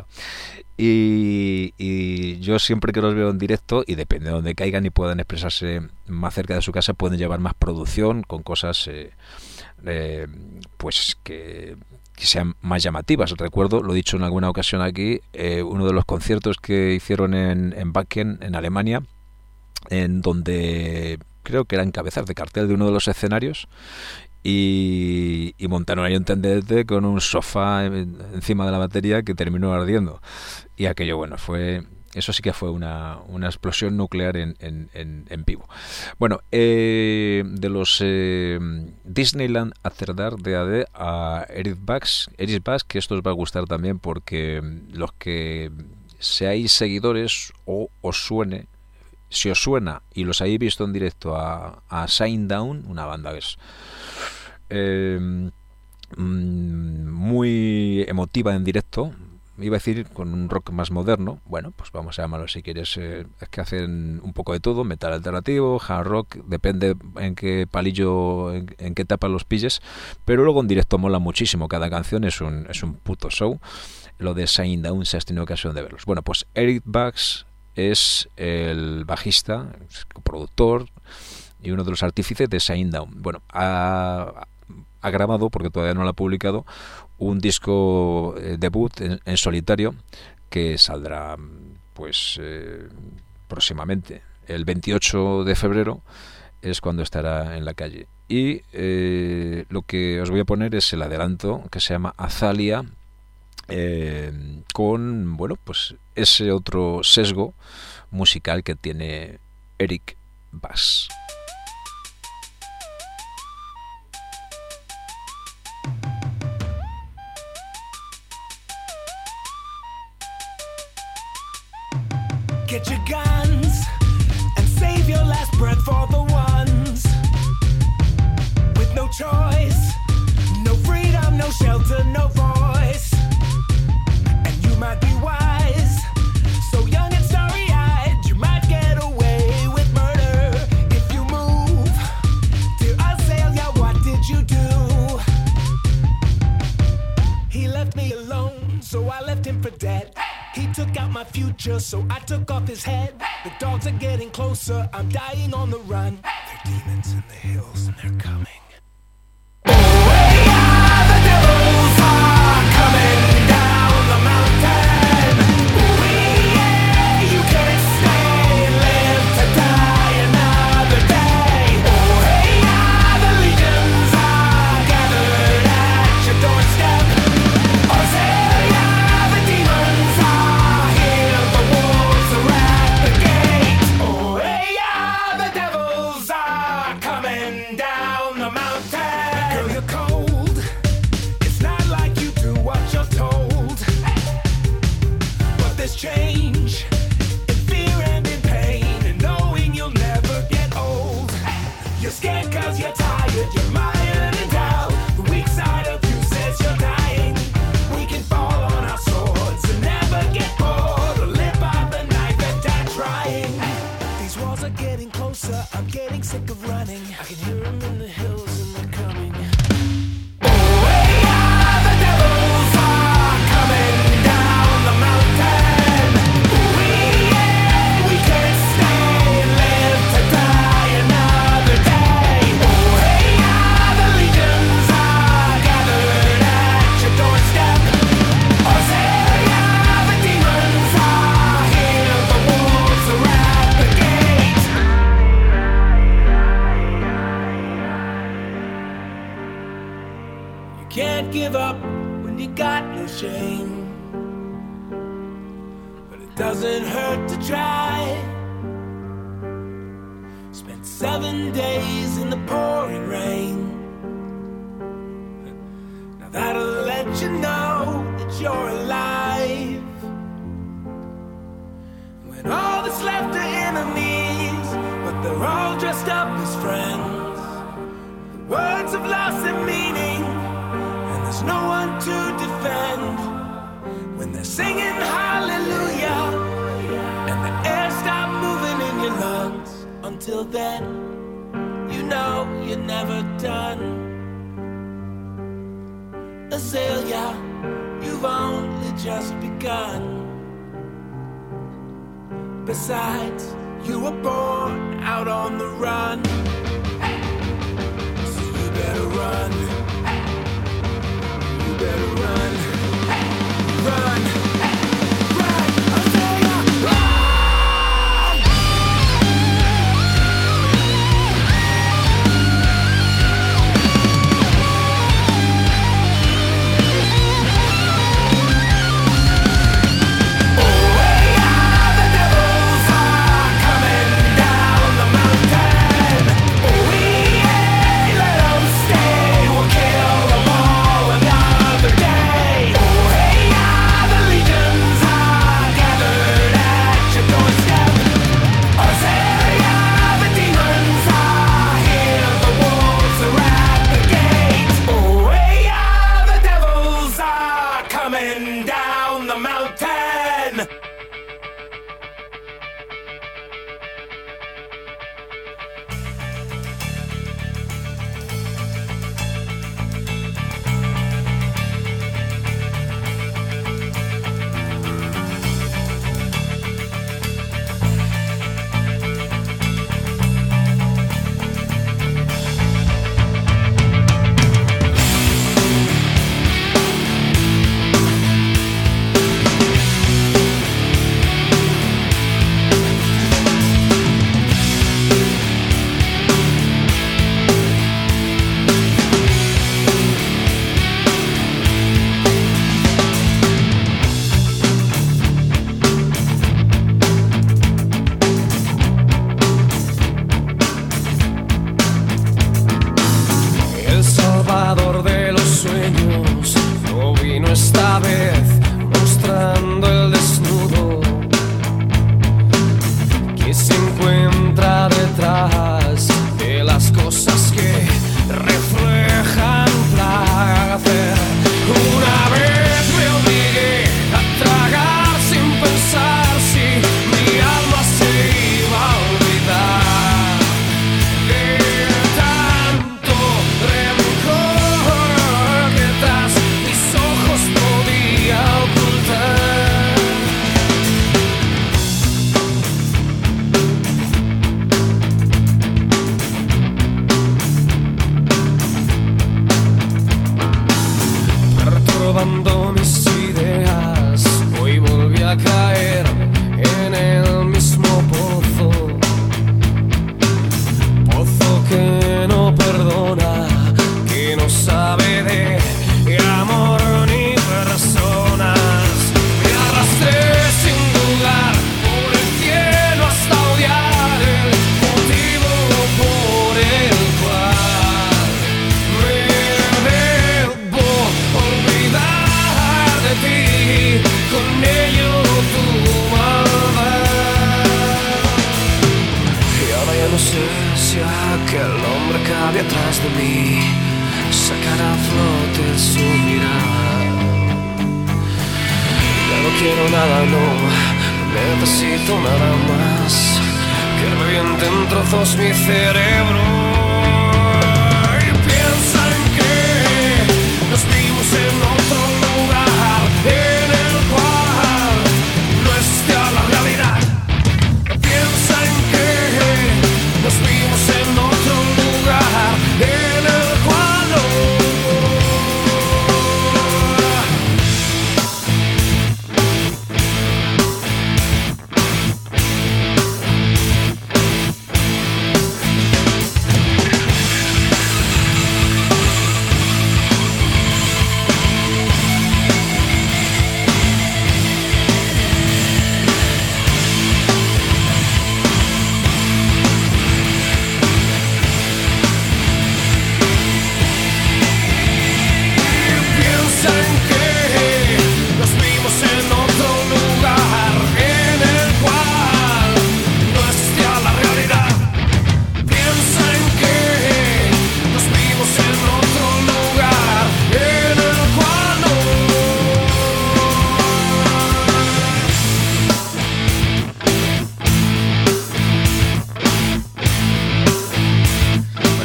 Y, y yo siempre que los veo en directo, y depende de donde caigan y puedan expresarse más cerca de su casa, pueden llevar más producción con cosas eh, eh, pues que, que sean más llamativas. Recuerdo, lo he dicho en alguna ocasión aquí, eh, uno de los conciertos que hicieron en, en Wacken, en Alemania, en donde creo que era en cabezas de cartel de uno de los escenarios. Y, y montaron ahí un tendente con un sofá encima de la batería que terminó ardiendo. Y aquello, bueno, fue... Eso sí que fue una, una explosión nuclear en, en, en, en vivo. Bueno, eh, de los eh, Disneyland After Dark D A D a Eric Bax, Eric Bax, que esto os va a gustar también porque los que seáis seguidores o os suene, si os suena y los habéis visto en directo a, a Shinedown, una banda que es eh, muy emotiva en directo, iba a decir con un rock más moderno, bueno, pues vamos a llamarlo si quieres, eh, es que hacen un poco de todo, metal alternativo, hard rock, depende en qué palillo, en, en qué etapa los pilles, pero luego en directo mola muchísimo, cada canción es un, es un puto show. Lo de Shinedown, si has tenido ocasión de verlos. Bueno, pues Eric Bax es el bajista, productor y uno de los artífices de Shinedown. Bueno, ha, ha grabado, porque todavía no lo ha publicado, un disco eh, debut en, en solitario que saldrá pues eh, próximamente. El veintiocho de febrero es cuando estará en la calle. Y eh, lo que os voy a poner es el adelanto que se llama Azalia, eh, con, bueno, pues ese otro sesgo musical que tiene Eric Bax. Get your guns and save your last breath for the ones with no choice, no freedom, no shelter, no voice. And you might be wise, so young and starry-eyed, you might get away with murder if you move to Azalea. What did you do? He left me alone, so I left him for dead. He took out my future, so I took off his head. The dogs are getting closer, I'm dying on the run. They're demons in the hills and they're coming. Oh, hey, ah, the devils are coming down the mountain. Oh, yeah, you can't stay and live to die another day. Oh, hey, ah, the legions are gathered at your doorstep. Azalea, the demons are here, the wolves are at the gate. Oh, hey, ah, the devils are coming down the mountain. Girl, you're cold. It's not like you do what you're told. But there's change in fear and in pain, and knowing you'll never get old. You're scared cause you're tired, you're mired in doubt. The weak side of you says you're dying. We can fall on our swords and never get bored, or live by the knife and die trying. These walls are getting closer, I'm getting sick of running. I can hear them in the hills and they're coming. can't give up when you got no shame. But it doesn't hurt to try. Spent seven days in the pouring rain. Now that'll let you know that you're alive. When all that's left are enemies, but they're all dressed up as friends. The words have lost their meaning, and there's no one to defend. When they're singing hallelujah, and the air stops moving in your lungs. Until then, you know you're never done. Azalea, you've only just begun. Besides, you were born out on the run. So you better run. You better run. Run. Run. Azalea, run!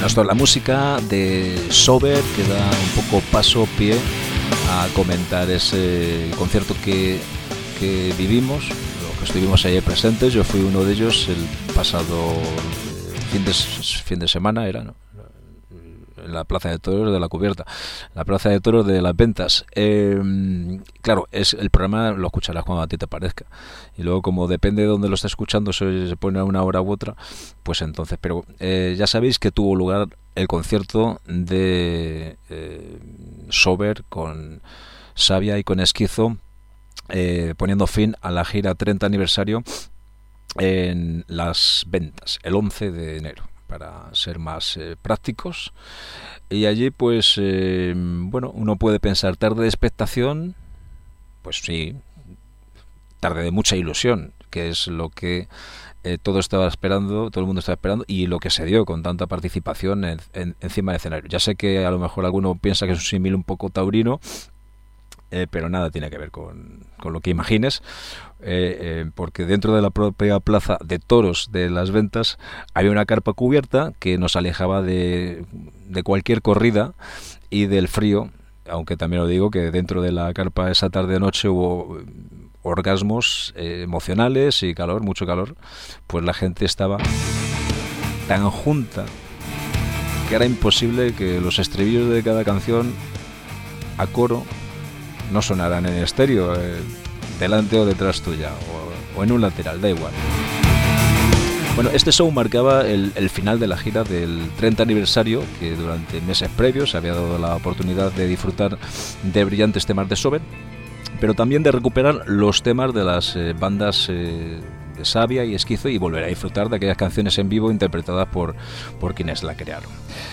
Bueno, esto es la música de Sober, que da un poco paso, pie a comentar ese concierto que, que vivimos, los que estuvimos ayer presentes. Yo fui uno de ellos el pasado fin de, fin de semana, era, ¿no? En la Plaza de Toros de la Cubierta, la Plaza de Toros de las Ventas. Eh, claro, es el programa lo escucharás cuando a ti te parezca, y luego, como depende de dónde lo estés escuchando, se, se pone a una hora u otra, pues entonces, pero eh, ya sabéis que tuvo lugar el concierto de eh, Sober con Sabia y con Esquizo, eh, poniendo fin a la gira treinta aniversario en Las Ventas, el once de enero, para ser más eh, prácticos. Y allí, pues, eh, bueno, uno puede pensar, tarde de expectación, pues sí, tarde de mucha ilusión, que es lo que eh, todo estaba esperando, todo el mundo estaba esperando, y lo que se dio con tanta participación en, en, encima del escenario. Ya sé que a lo mejor alguno piensa que es un símil un poco taurino, Eh, pero nada tiene que ver con, con lo que imagines, eh, eh, porque dentro de la propia plaza de toros de Las Ventas había una carpa cubierta que nos alejaba de, de cualquier corrida y del frío, aunque también lo digo que dentro de la carpa esa tarde-noche hubo orgasmos eh, emocionales y calor, mucho calor, pues la gente estaba tan junta que era imposible que los estribillos de cada canción a coro no sonarán en estéreo, eh, delante o detrás tuya, o, o en un lateral, da igual. Bueno, este show marcaba el, el final de la gira del treinta aniversario, que durante meses previos había dado la oportunidad de disfrutar de brillantes temas de Sober, pero también de recuperar los temas de las eh, bandas eh, de Sabia y Esquizo, y volver a disfrutar de aquellas canciones en vivo interpretadas por, por quienes la crearon.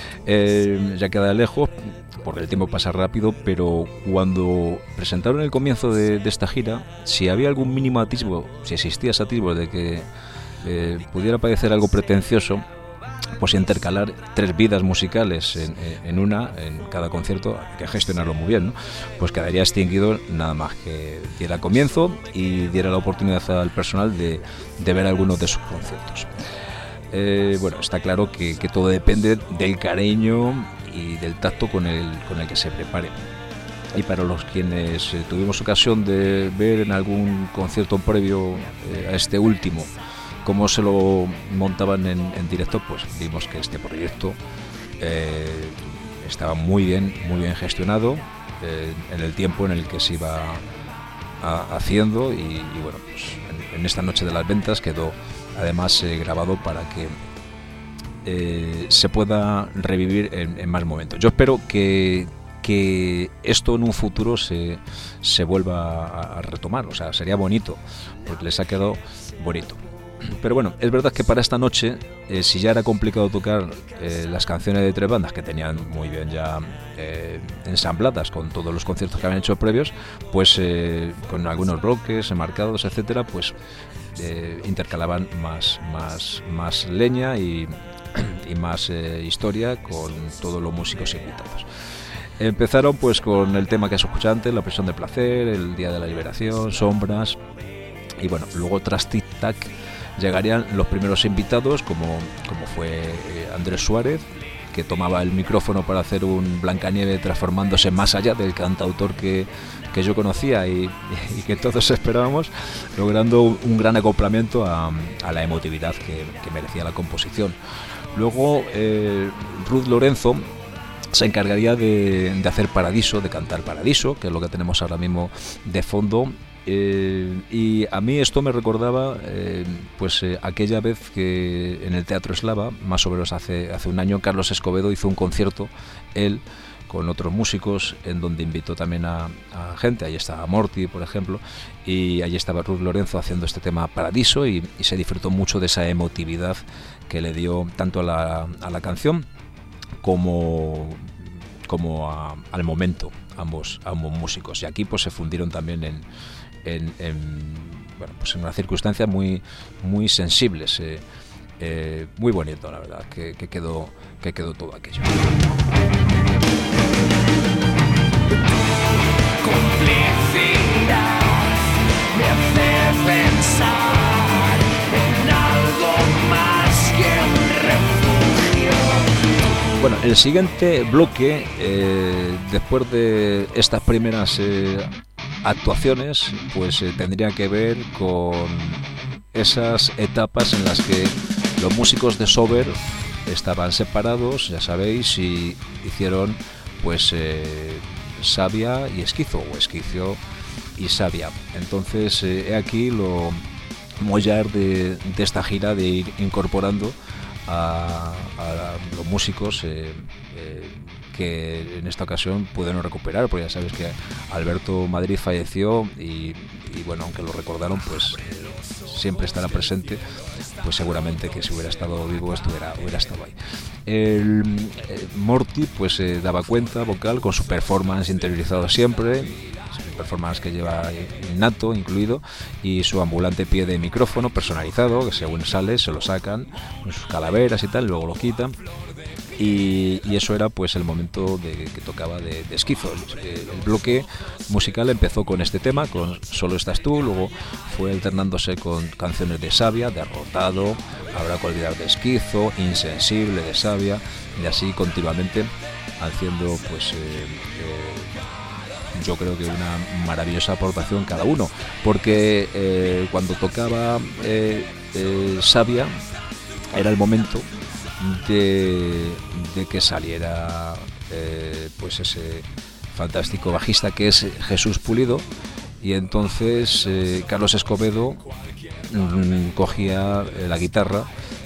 Eh, ya queda lejos, porque el tiempo pasa rápido, pero cuando presentaron el comienzo de, de esta gira, si había algún mínimo atisbo, si existía ese atisbo de que eh, pudiera parecer algo pretencioso, pues intercalar tres vidas musicales en, en una, en cada concierto, hay que gestionarlo muy bien, ¿no? Pues quedaría extinguido nada más que diera comienzo y diera la oportunidad al personal de, de ver algunos de sus conciertos. Eh, bueno, está claro que, que todo depende del cariño y del tacto con el, con el que se prepare. Y para los quienes eh, tuvimos ocasión de ver en algún concierto previo eh, a este último cómo se lo montaban en, en directo, pues vimos que este proyecto eh, estaba muy bien, muy bien gestionado eh, en el tiempo en el que se iba a, haciendo y, y bueno, pues en, en esta noche de Las Ventas quedó además eh, grabado para que eh, se pueda revivir en, en más momentos. Yo espero que, que esto en un futuro se, se vuelva a, a retomar, o sea, sería bonito, porque les ha quedado bonito. Pero bueno, es verdad que para esta noche, eh, si ya era complicado tocar eh, las canciones de tres bandas que tenían muy bien ya eh, ensambladas con todos los conciertos que habían hecho previos, pues eh, con algunos bloques enmarcados, etcétera, pues eh, intercalaban más, más, más leña y, y más eh, historia con todos los músicos invitados. Empezaron pues con el tema que has escuchado antes, La prisión del placer, El día de la liberación, Sombras, y bueno, luego tras Tic Tac llegarían los primeros invitados, como, como fue eh, Andrés Suárez, que tomaba el micrófono para hacer un Blancanieve transformándose más allá del cantautor que, que yo conocía y, y que todos esperábamos, logrando un gran acoplamiento a, a la emotividad que, que merecía la composición. Luego eh, Ruth Lorenzo se encargaría de, de hacer Paradiso, de cantar Paradiso, que es lo que tenemos ahora mismo de fondo. Eh, y a mí esto me recordaba eh, pues eh, aquella vez que en el Teatro Eslava, más o menos hace, hace un año, Carlos Escobedo hizo un concierto, él con otros músicos, en donde invitó también a, a gente. Ahí estaba Morty, por ejemplo, y allí estaba Ruth Lorenzo haciendo este tema Paradiso, y, y se disfrutó mucho de esa emotividad que le dio tanto a la, a la canción como, como a, al momento ambos, ambos músicos. Y aquí pues se fundieron también en En, en, bueno, pues en unas circunstancias muy, muy sensibles, eh, eh, muy bonito, la verdad, que, que, quedó, que quedó todo aquello. Complicidad me hace pensar en algo más que un refugio. Bueno, el siguiente bloque, eh, después de estas primeras eh, actuaciones, pues eh, tendría que ver con esas etapas en las que los músicos de Sober estaban separados, ya sabéis, y hicieron pues eh, Savia y Esquizo, o Esquizo y Savia. Entonces, eh, he aquí lo mollar de, de esta gira, de ir incorporando A, a los músicos eh, eh, que en esta ocasión pudieron recuperar, porque ya sabes que Alberto Madrid falleció y, y bueno, aunque lo recordaron, pues eh, siempre estará presente, pues seguramente que si hubiera estado vivo estuviera, hubiera estado ahí. El, eh, Morty pues eh, daba cuenta vocal con su performance interiorizado siempre, performance que lleva innato incluido, y su ambulante pie de micrófono personalizado que según sale se lo sacan con sus calaveras y tal, y luego lo quitan, y, y eso era pues el momento de, que tocaba de, de Esquizo. El, el bloque musical empezó con este tema, con Solo estás tú, luego fue alternándose con canciones de Savia, Derrotado, Habrá que olvidar de Esquizo, Insensible de Savia, y así continuamente haciendo pues eh, eh, yo creo que una maravillosa aportación cada uno, porque eh, cuando tocaba eh, eh, Savia era el momento de, de que saliera eh, pues ese fantástico bajista que es Jesús Pulido, y entonces eh, Carlos Escobedo mm, cogía la guitarra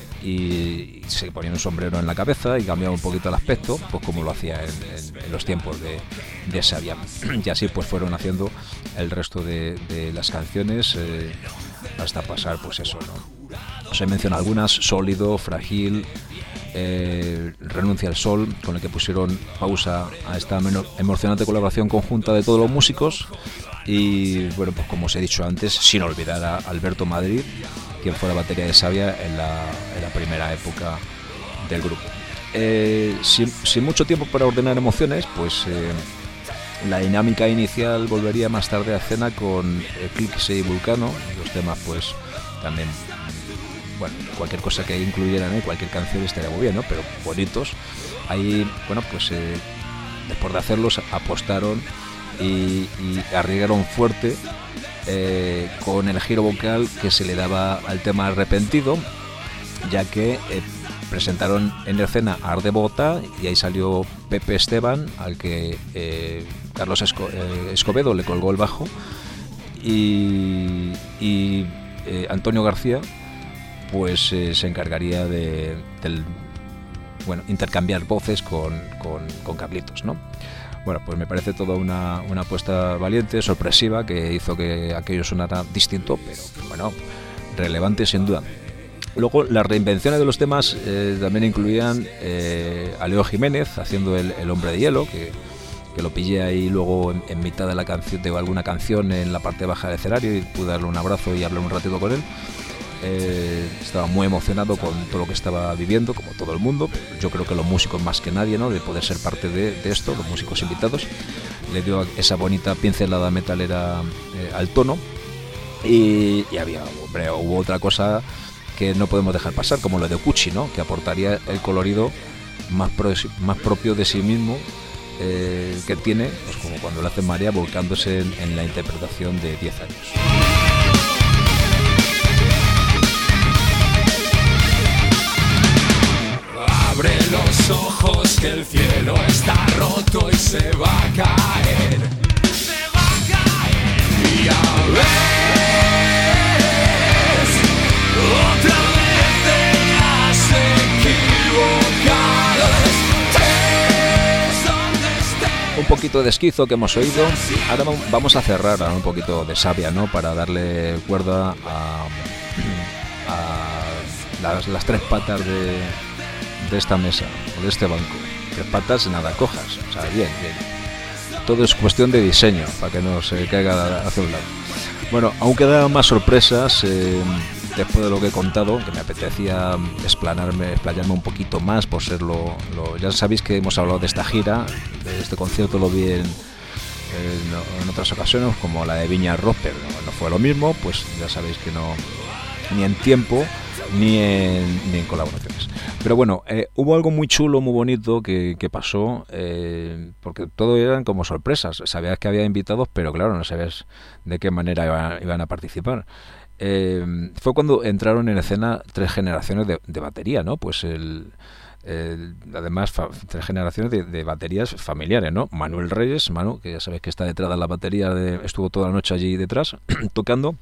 y se ponía un sombrero en la cabeza y cambiaba un poquito el aspecto, pues como lo hacía en, en, en los tiempos de, de Savia. Y así pues fueron haciendo el resto de, de las canciones eh, hasta pasar pues eso, ¿no? Os he mencionado algunas: Sólido, Frágil, eh, Renuncia al Sol, con el que pusieron pausa a esta emocionante colaboración conjunta de todos los músicos. Y bueno, pues como os he dicho antes, sin olvidar a Alberto Madrid, quien fue la batería de Savia en la, en la primera época del grupo. Eh, sin, sin mucho tiempo para ordenar emociones, pues eh, la dinámica inicial volvería más tarde a escena con Eclipse y Vulcano. Los temas pues también, bueno, cualquier cosa que incluyeran, ¿eh? cualquier canción estaría muy bien, ¿no? Pero bonitos. Ahí, bueno, pues eh, después de hacerlos apostaron y, y arriesgaron fuerte eh, con el giro vocal que se le daba al tema Arrepentido, ya que eh, presentaron en escena Arde Bogotá, y ahí salió Pepe Esteban, al que eh, Carlos Esco, eh, Escobedo le colgó el bajo, y, y eh, Antonio García pues eh, se encargaría de del, bueno, intercambiar voces con, con, con Carlitos, ¿no? Bueno, pues me parece toda una, una apuesta valiente, sorpresiva, que hizo que aquello sonara distinto, pero bueno, relevante sin duda. Luego, las reinvenciones de los temas eh, también incluían eh, a Leo Jiménez haciendo el, el Hombre de Hielo, que, que lo pillé ahí luego en, en mitad de la canción, de alguna canción en la parte baja del escenario, y pude darle un abrazo y hablar un ratito con él. Eh, estaba muy emocionado con todo lo que estaba viviendo, como todo el mundo. Yo creo que los músicos más que nadie, ¿no?, de poder ser parte de, de esto, los músicos invitados. Le dio esa bonita pincelada metalera eh, al tono, y, y había, hombre, hubo otra cosa que no podemos dejar pasar, como lo de Cuchi, ¿no?, que aportaría el colorido más, pro, más propio de sí mismo eh, que tiene, pues como cuando lo hace María, volcándose en, en la interpretación de diez años. Abre los ojos que el cielo está roto y se va a caer. Se va a caer. Y a ver, otra vez te has equivocado. Estés donde estés. Un poquito de Esquizo que hemos oído. Ahora vamos a cerrar a un poquito de Savia, ¿no?, para darle cuerda a, a las, las tres patas de de esta mesa, o de este banco. Tres patas, nada cojas, o sea, bien, bien. Todo es cuestión de diseño, para que no se caiga hacia un lado. Bueno, aún quedan más sorpresas eh, después de lo que he contado, que me apetecía explanarme, explayarme un poquito más, por ser lo, lo... Ya sabéis que hemos hablado de esta gira, de este concierto lo vi en, en, en otras ocasiones, como la de Viña Rock, pero no, no fue lo mismo, pues ya sabéis que no, ni en tiempo, ni en, ni en colaboraciones. Pero bueno, eh, hubo algo muy chulo, muy bonito que, que pasó, eh, porque todo eran como sorpresas. Sabías que había invitados, pero claro, no sabías de qué manera iban, iban a participar. Eh, fue cuando entraron en escena tres generaciones de, de batería, ¿no? Pues el... Eh, además fa, tres generaciones de, de baterías familiares, ¿no? Manuel Reyes, Manu, que ya sabéis que está detrás de la batería, de, estuvo toda la noche allí detrás tocando,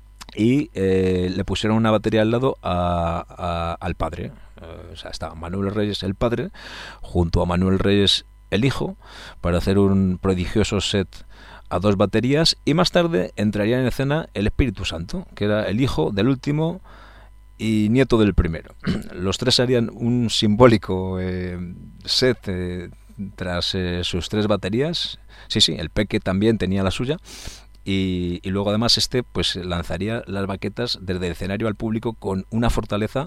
y eh, le pusieron una batería al lado a, a, al padre. Eh, o sea, estaba Manuel Reyes el padre junto a Manuel Reyes el hijo para hacer un prodigioso set a dos baterías, y más tarde entraría en escena el Espíritu Santo, que era el hijo del último y nieto del primero. Los tres harían un simbólico eh, set eh, tras eh, sus tres baterías. Sí, sí, el Peque también tenía la suya. Y, y luego además este pues lanzaría las baquetas desde el escenario al público con una fortaleza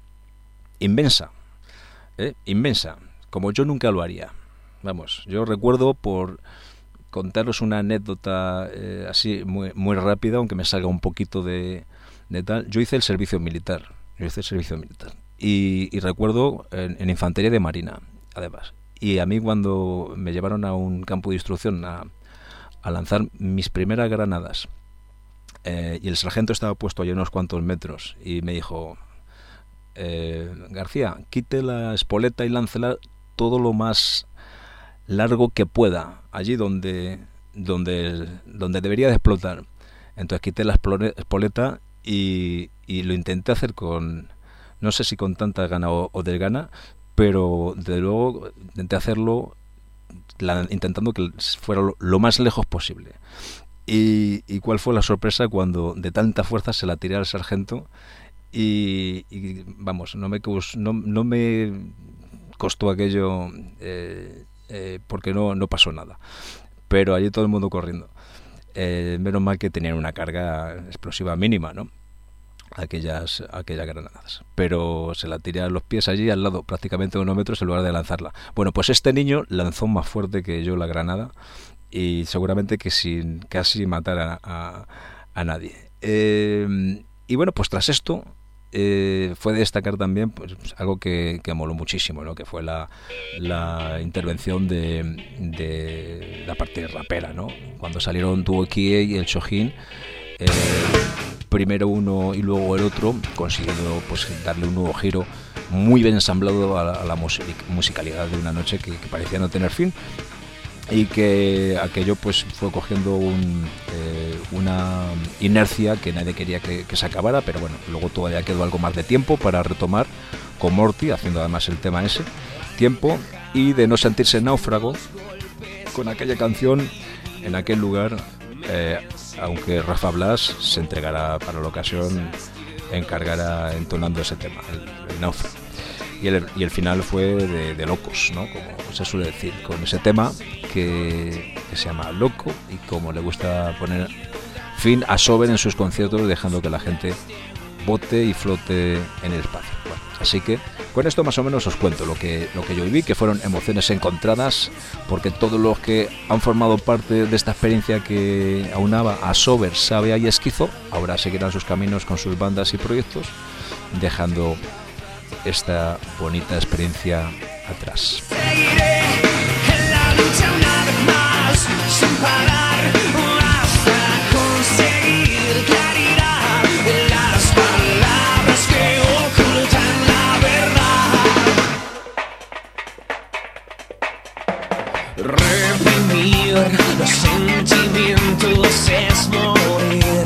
inmensa. ¿eh? Inmensa. Como yo nunca lo haría. Vamos, yo recuerdo, por contaros una anécdota eh, así muy, muy rápida, aunque me salga un poquito de... de tal. Yo hice el servicio militar, yo hice el servicio militar y, y recuerdo en, en infantería de marina, además. Y a mí, cuando me llevaron a un campo de instrucción a, a lanzar mis primeras granadas, eh, y el sargento estaba puesto allí unos cuantos metros y me dijo, eh, García, quite la espoleta y láncela todo lo más largo que pueda, allí donde donde donde debería de explotar. Entonces quité la espoleta Y, y lo intenté hacer con, no sé si con tanta gana o, o desgana, pero de luego intenté hacerlo la, intentando que fuera lo, lo más lejos posible. Y, y cuál fue la sorpresa cuando de tanta fuerza se la tiré al sargento y, y vamos, no me, no, no me costó aquello eh, eh, porque no, no pasó nada. Pero allí todo el mundo corriendo. Eh, menos mal que tenían una carga explosiva mínima, ¿no? Aquellas, aquellas granadas. Pero se la tiré a los pies allí al lado, prácticamente unos metros, en lugar de lanzarla. Bueno, pues este niño lanzó más fuerte que yo la granada y seguramente que sin casi matar a, a, a nadie. Eh, y bueno, pues tras esto eh, fue de destacar también pues algo que, que moló muchísimo, ¿no? Que fue la, la intervención de, de la parte rapera, ¿no? Cuando salieron Duo Kie y el Shojin, eh, primero uno y luego el otro, consiguiendo pues darle un nuevo giro muy bien ensamblado a la, a la music, musicalidad de una noche que, que parecía no tener fin, y que aquello pues fue cogiendo un, eh, una inercia que nadie quería que, que se acabara, pero bueno, luego todavía quedó algo más de tiempo para retomar con Morty, haciendo además el tema ese, tiempo, y de no sentirse náufrago con aquella canción en aquel lugar, eh, aunque Rafa Blas se entregara para la ocasión, encargara entonando ese tema, el, el náufrago. Y el, y el final fue de, de locos, ¿no? Como se suele decir, con ese tema que, que se llama Loco, y como le gusta poner fin a Sober en sus conciertos, dejando que la gente bote y flote en el espacio. Bueno, así que con esto más o menos os cuento lo que, lo que yo viví, que fueron emociones encontradas, porque todos los que han formado parte de esta experiencia que aunaba a Sober, Sabia y Esquizo, ahora seguirán sus caminos con sus bandas y proyectos, dejando esta bonita experiencia atrás. Seguiré en la lucha una vez más, sin parar, hasta conseguir claridad en las palabras que ocultan la verdad. Reprimir los sentimientos es morir,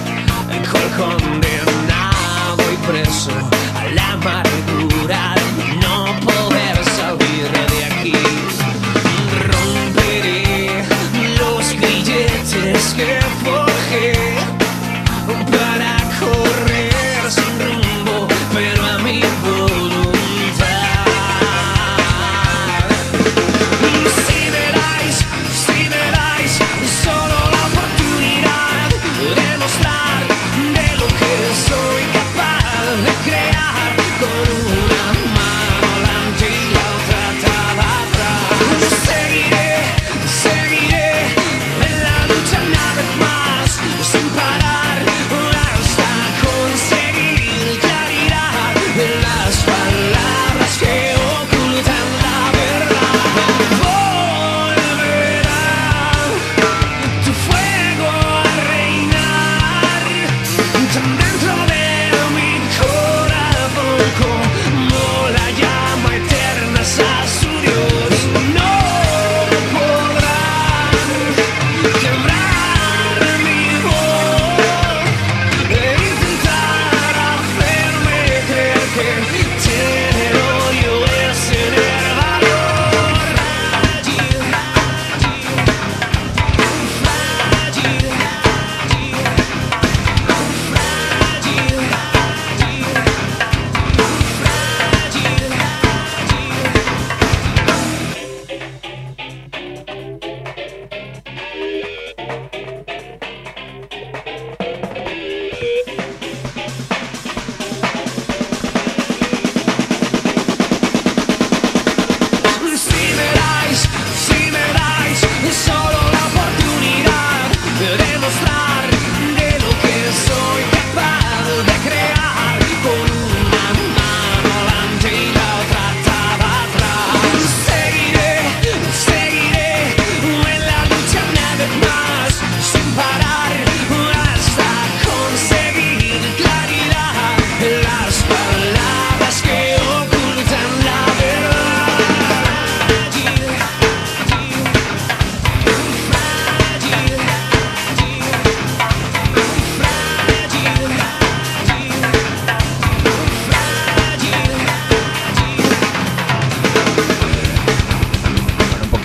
condenado y preso a la amargura de no poder salir de aquí. Romperé los grilletes que forjé para correr sin rumbo, pero a mi voluntad. Si me dais, si me dais solo la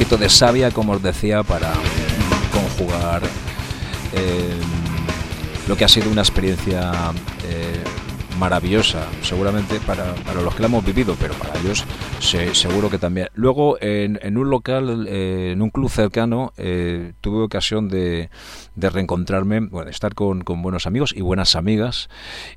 poquito de savia, como os decía, para conjugar eh, lo que ha sido una experiencia eh, maravillosa, seguramente para, para los que la hemos vivido, pero para ellos se, seguro que también. Luego, en, en un local, eh, en un club cercano, eh, tuve ocasión de, de reencontrarme, bueno, de estar con, con buenos amigos y buenas amigas,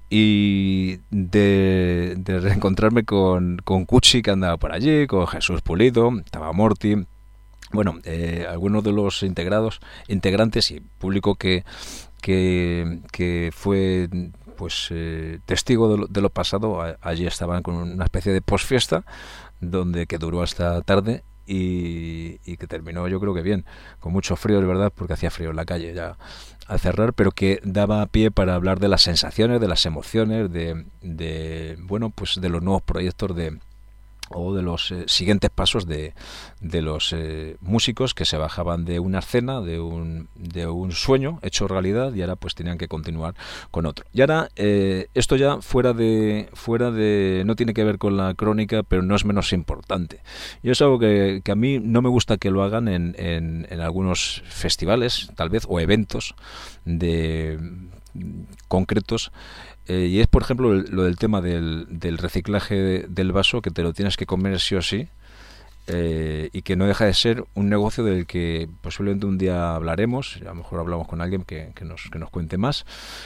y de, de reencontrarme con, con Cuchi, que andaba por allí, con Jesús Pulido, estaba Morty. Bueno, eh, algunos de los integrados, integrantes y público que, que, que fue pues eh, testigo de lo, de lo pasado, a, allí estaban con una especie de posfiesta donde que duró hasta tarde y, y que terminó, yo creo que bien, con mucho frío, de verdad, porque hacía frío en la calle ya al cerrar, pero que daba pie para hablar de las sensaciones, de las emociones, de, de bueno, pues de los nuevos proyectos de o de los eh, siguientes pasos de, de los eh, músicos que se bajaban de una escena, de un, de un sueño hecho realidad, y ahora pues tenían que continuar con otro. Y ahora, eh, esto ya fuera de, fuera de, no tiene que ver con la crónica, pero no es menos importante. Y es algo que, que a mí no me gusta que lo hagan en, en, en algunos festivales, tal vez, o eventos de concretos. Eh, y es, por ejemplo, el, lo del tema del, del reciclaje de, del vaso, que te lo tienes que comer sí o sí, eh, y que no deja de ser un negocio del que posiblemente un día hablaremos, a lo mejor hablamos con alguien que, que, nos, que nos cuente más,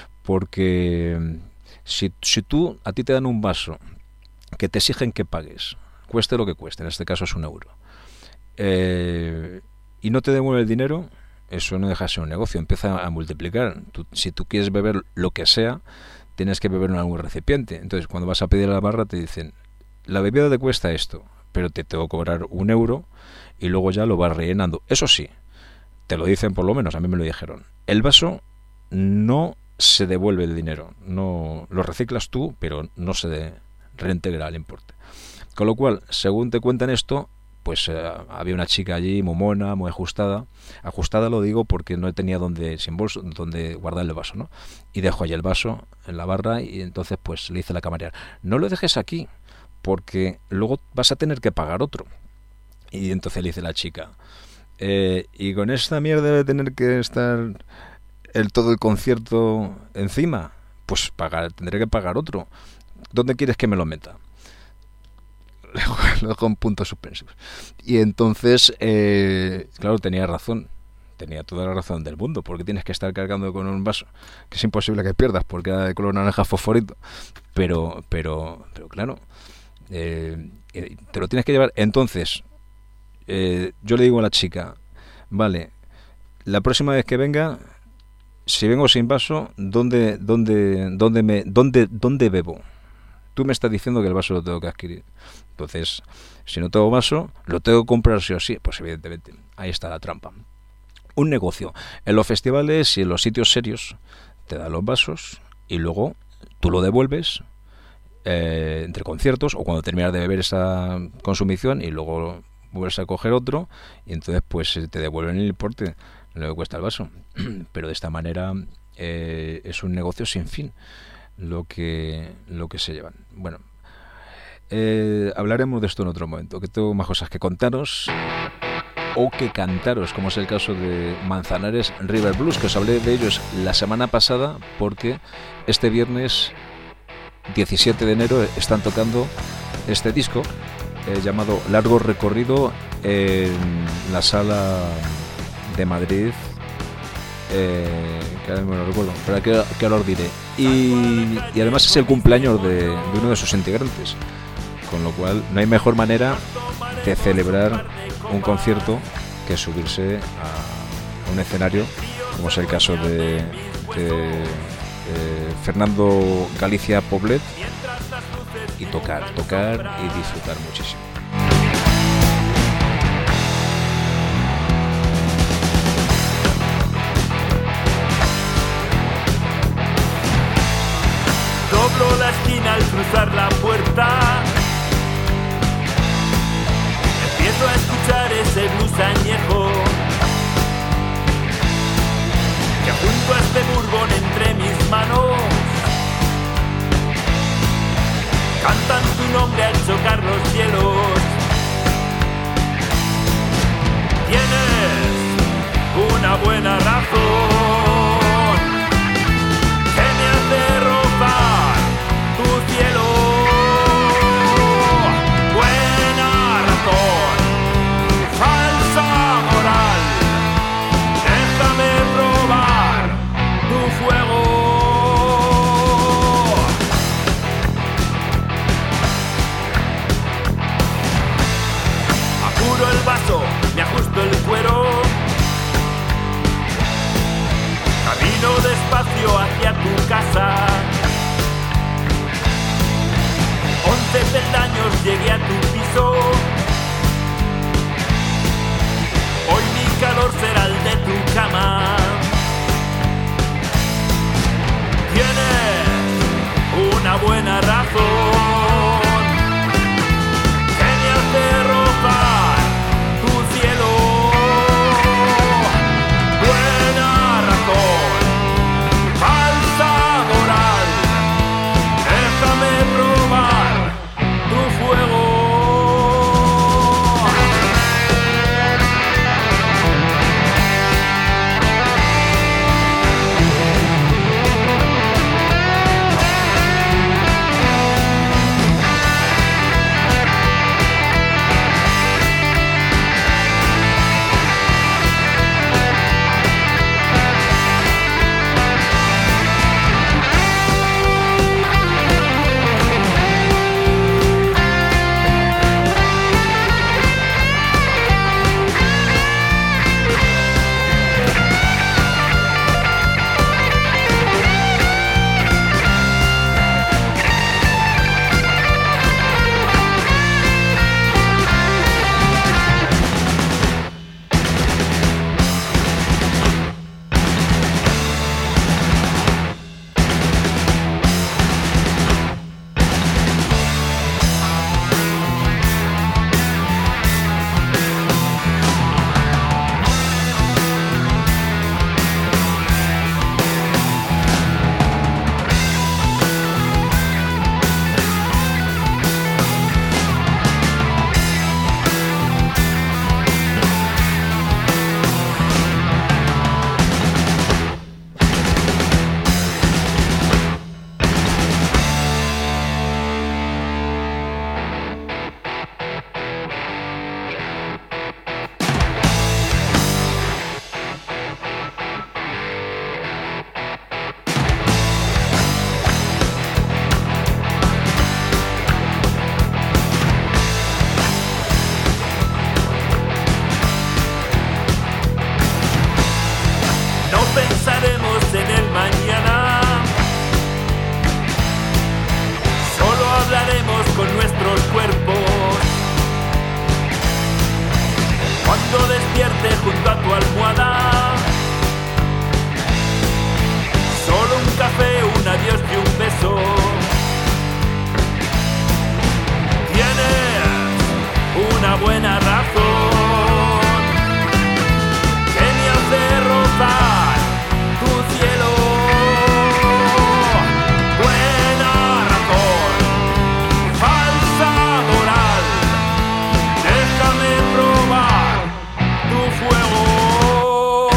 porque si, si tú, a ti te dan un vaso que te exigen que pagues, cueste lo que cueste, en este caso es un euro, eh, y no te devuelve el dinero, eso no deja de ser un negocio, empieza a multiplicar. Tú, si tú quieres beber lo que sea, tienes que beber en algún recipiente. Entonces, cuando vas a pedir a la barra, te dicen, la bebida te cuesta esto, pero te tengo que cobrar un euro y luego ya lo vas rellenando. Eso sí, te lo dicen por lo menos, a mí me lo dijeron. El vaso no se devuelve el dinero, no lo reciclas tú, pero no se de, reintegra el importe. Con lo cual, según te cuentan esto, pues eh, había una chica allí muy mona, muy ajustada. Ajustada lo digo porque no tenía donde, sin bolso, donde guardar el vaso, ¿no? Y dejo allí el vaso en la barra y entonces pues le dice la camarera, no lo dejes aquí porque luego vas a tener que pagar otro. Y entonces le dice la chica, eh, y con esta mierda de tener que estar el todo el concierto encima, pues pagar, tendré que pagar otro. ¿Dónde quieres que me lo meta? Lo dejo en puntos suspensivos. Y entonces, eh, claro, tenía razón. Tenía toda la razón del mundo. Porque tienes que estar cargando con un vaso que es imposible que pierdas porque era de color naranja fosforito. Pero, pero, pero claro, eh, te lo tienes que llevar. Entonces, eh, yo le digo a la chica, vale, la próxima vez que venga, si vengo sin vaso, ¿dónde, dónde, dónde me, dónde, dónde bebo? Tú me estás diciendo que el vaso lo tengo que adquirir. Entonces, si no tengo vaso, lo tengo que comprar sí o sí. Pues evidentemente, ahí está la trampa. Un negocio. En los festivales y en los sitios serios te dan los vasos y luego tú lo devuelves eh, entre conciertos o cuando terminas de beber esa consumición y luego vuelves a coger otro y entonces pues te devuelven el importe, lo que cuesta el vaso. Pero de esta manera eh, es un negocio sin fin lo que lo que se llevan. Bueno, eh, hablaremos de esto en otro momento, que tengo más cosas que contaros o que cantaros, como es el caso de Manzanares River Blues, que os hablé de ellos la semana pasada, porque este viernes diecisiete de enero están tocando este disco eh, llamado Largo Recorrido en la Sala de Madrid, eh, que ahora me lo recuerdo, pero que, que ahora os diré. Y, y además es el cumpleaños de, de uno de sus integrantes, con lo cual no hay mejor manera de celebrar un concierto que subirse a un escenario, como es el caso de, de eh, Fernando Galicia Poblet, y tocar, tocar y disfrutar muchísimo. Doblo la esquina al cruzar la puerta. Empiezo a escuchar ese blues añejo que junto a este bourbon entre mis manos cantan tu nombre al chocar los cielos. paso, me ajusto el cuero. Camino despacio hacia tu casa. Once peldaños llegué a tu piso. Hoy mi calor será el de tu cama. Tienes una buena razón que me hace rozar tu cielo. Buena razón, falsa moral, déjame probar tu fuego. Pensaremos en el mañana, solo hablaremos con nuestros cuerpos. Cuando despierte junto a tu almohada, solo un café, un adiós y un beso. Tienes una buena razón que me hace rozar cielo. Buena razón, falsa moral, déjame probar tu fuego.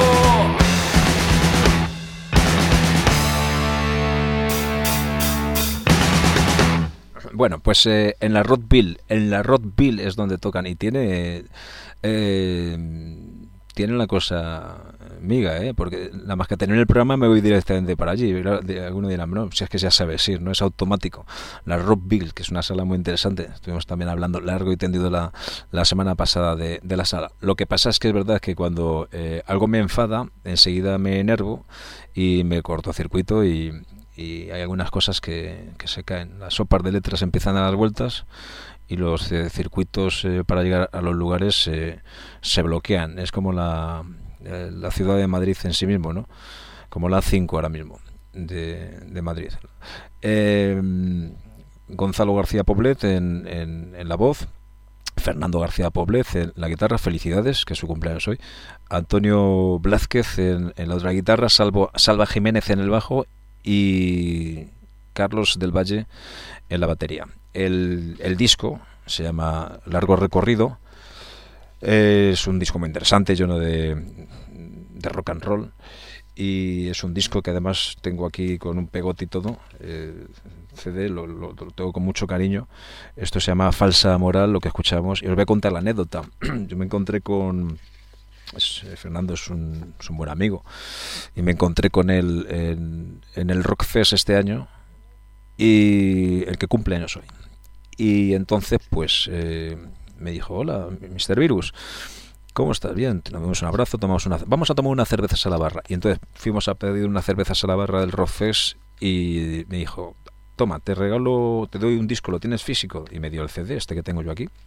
Bueno, pues eh, en la Rockville, en la Rockville es donde tocan y tiene eh, tiene una cosa miga, ¿eh? Porque nada más que tener el programa me voy directamente para allí. Algunos dirán, no, si es que ya sabes ir, no es automático. La Rockville, que es una sala muy interesante, estuvimos también hablando largo y tendido la, la semana pasada de, de la sala. Lo que pasa es que es verdad que cuando eh, algo me enfada, enseguida me enervo y me cortocircuito y, y hay algunas cosas que, que se caen. Las sopas de letras empiezan a dar vueltas y los eh, circuitos eh, para llegar a los lugares eh, se bloquean. Es como la, eh, la ciudad de Madrid en sí mismo, ¿no? Como la A cinco ahora mismo de, de Madrid. Eh, Gonzalo García Poblet en, en, en la voz, Fernando García Poblet en la guitarra, felicidades, que es su cumpleaños hoy, Antonio Blázquez en, en la otra guitarra, Salvo, Salva Jiménez en el bajo y Carlos del Valle en la batería. El, el disco se llama Largo Recorrido, es un disco muy interesante, lleno de, de rock and roll, y es un disco que además tengo aquí con un pegote y todo, eh, C D, lo, lo, lo tengo con mucho cariño. Esto se llama Falsa Moral, lo que escuchamos, y os voy a contar la anécdota. Yo me encontré con... Es, Fernando es un, es un buen amigo, y me encontré con él en, en el Rockfest este año, y el que cumple años hoy. Y entonces pues eh, me dijo, hola, mister Virus, ¿cómo estás? Bien, nos damos un abrazo, tomamos una, vamos a tomar unas cervezas a la barra. Y entonces fuimos a pedir unas cervezas a la barra del Rockfest y me dijo, toma, te regalo, te doy un disco, ¿lo tienes físico? Y me dio el C D, este que tengo yo aquí.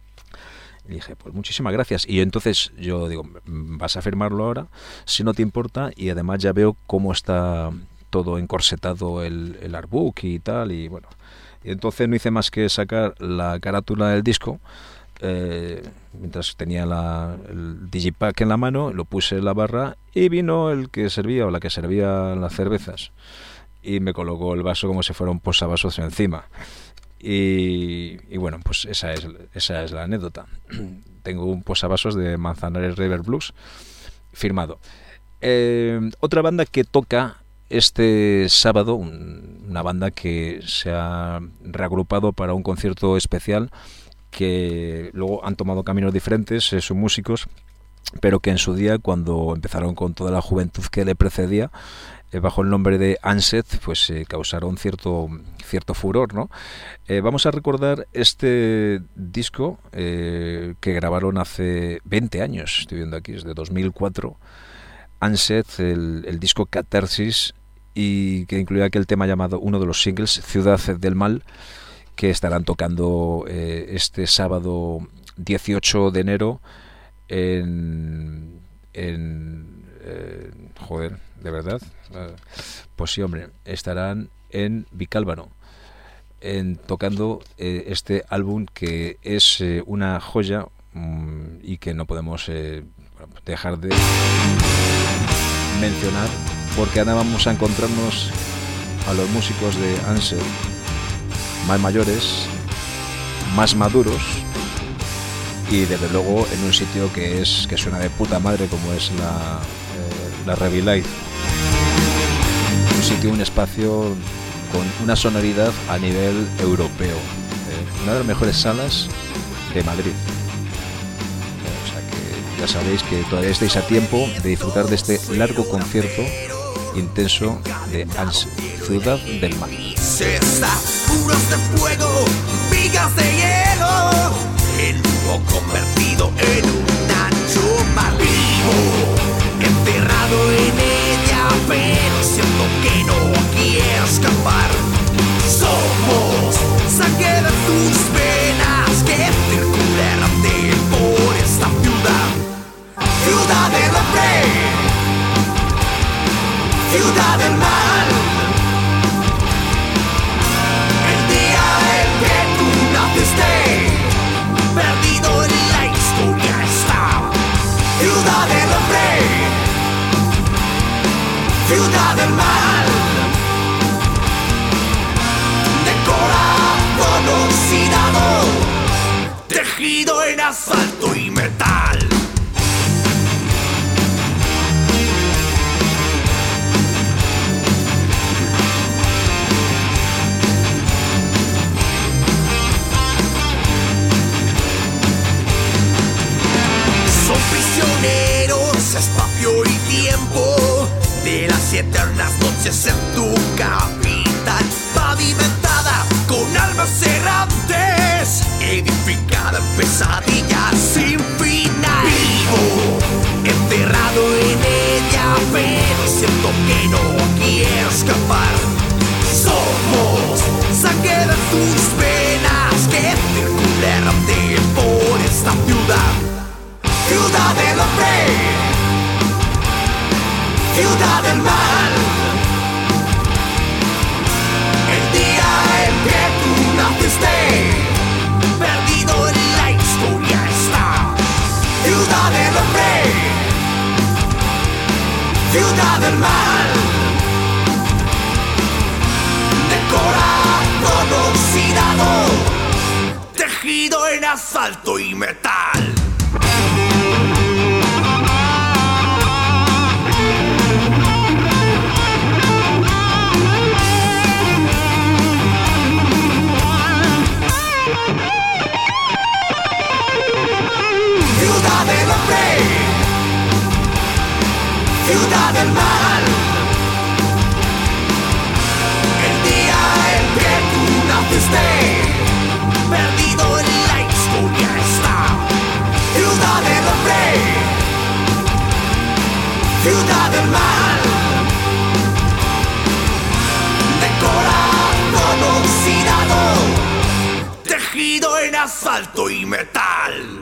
Y dije, pues muchísimas gracias. Y entonces yo digo, vas a firmarlo ahora, si no te importa, y además ya veo cómo está todo encorsetado el, el artbook y tal, y bueno. Y entonces no hice más que sacar la carátula del disco, eh, mientras tenía la, el digipack en la mano, lo puse en la barra y vino el que servía o la que servía las cervezas y me colocó el vaso como si fuera un posavasos encima. Y, y bueno, pues esa es esa es la anécdota. Tengo un posavasos de Manzanares River Blues firmado. Eh, otra banda que toca este sábado, un, una banda que se ha reagrupado para un concierto especial, que luego han tomado caminos diferentes, eh, son músicos, pero que en su día, cuando empezaron con toda la juventud que le precedía, eh, bajo el nombre de Anset, pues eh, causaron cierto cierto furor, ¿no? Eh, vamos a recordar este disco eh, que grabaron hace veinte años, estoy viendo aquí, es de dos mil cuatro, Anset, el, el disco Catarsis, y que incluía aquel tema llamado, uno de los singles, Ciudad del Mal, que estarán tocando eh, este sábado dieciocho de enero en, en eh, joder, de verdad, eh, pues sí, hombre, estarán en Vicálvaro en, tocando eh, este álbum que es eh, una joya mmm, y que no podemos eh, dejar de mencionar, porque ahora vamos a encontrarnos a los músicos de Anset más mayores, más maduros y desde luego en un sitio que es que suena de puta madre, como es la eh, la Revi Live, un sitio, un espacio con una sonoridad a nivel europeo, eh, una de las mejores salas de Madrid. Eh, o sea que ya sabéis que todavía estáis a tiempo de disfrutar de este largo concierto intenso de Anset, Ciudad del Mal. Muros de fuego, vigas de hielo, el mundo convertido en un ancho mar vivo, enterrado en ella, pero siento que no quiero escapar. Somos sangre de tus venas que circulan por esta ciudad, ciudad del hombre, ciudad del mal. Perdido en la historia está ciudad del hombre, ciudad del mal, de corazón oxidado, tejido en asfalto y metal. Prisioneros, espacio y tiempo de las eternas noches en tu capital, pavimentada con almas errantes, edificada en pesadillas sin final. Vivo, enterrado en ella, pero siento que no quiero escapar. Somos sangre de tus venas que circulan por esta ciudad, ciudad del hombre, ciudad del mal. El día en que tú naciste, perdido en la historia está, ciudad del hombre, ciudad del mal, de corazón oxidado, tejido en asfalto y metal. Ciudad del hombre, ciudad del mal. El día en que tú naciste, perdido en la historia está. Ciudad del hombre, ciudad del mal, de corazón oxidado, tejido en asfalto y metal.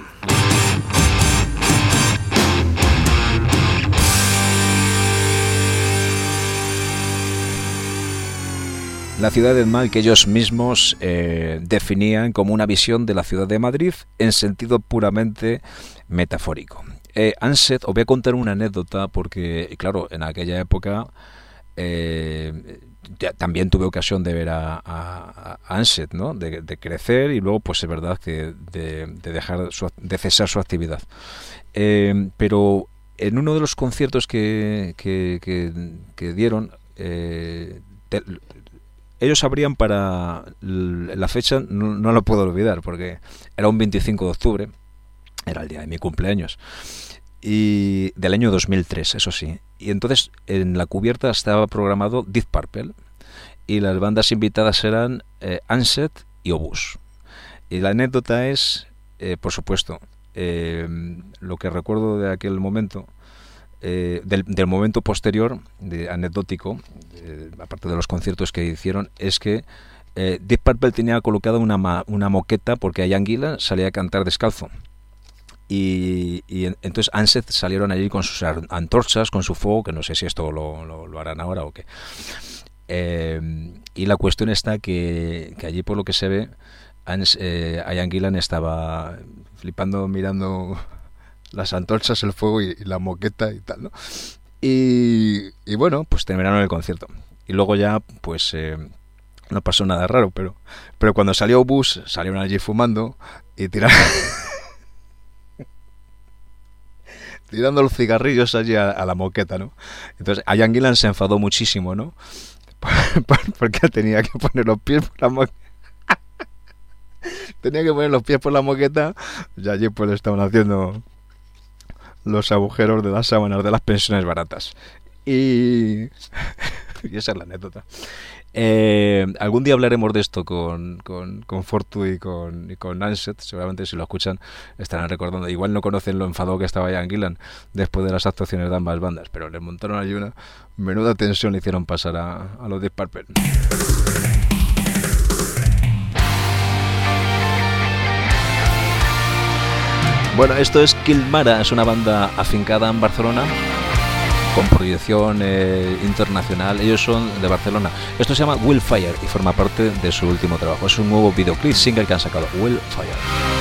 La ciudad del mal que ellos mismos eh, definían como una visión de la ciudad de Madrid en sentido puramente metafórico. Eh, Anset, os voy a contar una anécdota porque, claro, en aquella época eh, ya, también tuve ocasión de ver a, a, a Anset, ¿no? De, de crecer y luego, pues es verdad que de, de dejar su, de cesar su actividad. Eh, pero en uno de los conciertos que, que, que, que dieron, eh, te, ellos abrían para la fecha, no, no lo puedo olvidar, porque era un veinticinco de octubre, era el día de mi cumpleaños, y del año dos mil tres, eso sí. Y entonces en la cubierta estaba programado Deep Purple, y las bandas invitadas eran eh, Anset y Obús. Y la anécdota es, eh, por supuesto, eh, lo que recuerdo de aquel momento, Eh, del, del momento posterior, de, anecdótico, eh, aparte de los conciertos que hicieron, es que eh, Deep Purple tenía colocada una, ma, una moqueta porque Ian Gillan salía a cantar descalzo. Y, y en, entonces Anset salieron allí con sus antorchas, con su fuego, que no sé si esto lo, lo, lo harán ahora o qué. Eh, y la cuestión está que, que allí, por lo que se ve, Ans, eh, Ian Gillan estaba flipando, mirando las antorchas, el fuego y, y la moqueta y tal, ¿no? Y, y bueno, pues terminaron el concierto. Y luego ya, pues, eh, no pasó nada raro, pero, pero cuando salió Obús, salieron allí fumando y tirando, tirando los cigarrillos allí a, a la moqueta, ¿no? Entonces, Ian Gillan se enfadó muchísimo, ¿no? Porque tenía que poner los pies por la moqueta. Tenía que poner los pies por la moqueta y allí pues le estaban haciendo los agujeros de las sábanas de las pensiones baratas. Y, y esa es la anécdota. Eh, algún día hablaremos de esto con, con, con Fortu y con, y con Anset. Seguramente si lo escuchan estarán recordando. Igual no conocen lo enfadado que estaba Ian Gillan después de las actuaciones de ambas bandas, pero le montaron allí una menuda tensión, le hicieron pasar a, a los Deep Purple. Bueno, esto es Kilmara, es una banda afincada en Barcelona con proyección eh, internacional. Ellos son de Barcelona. Esto se llama Willfire y forma parte de su último trabajo. Es un nuevo videoclip single que han sacado, Willfire.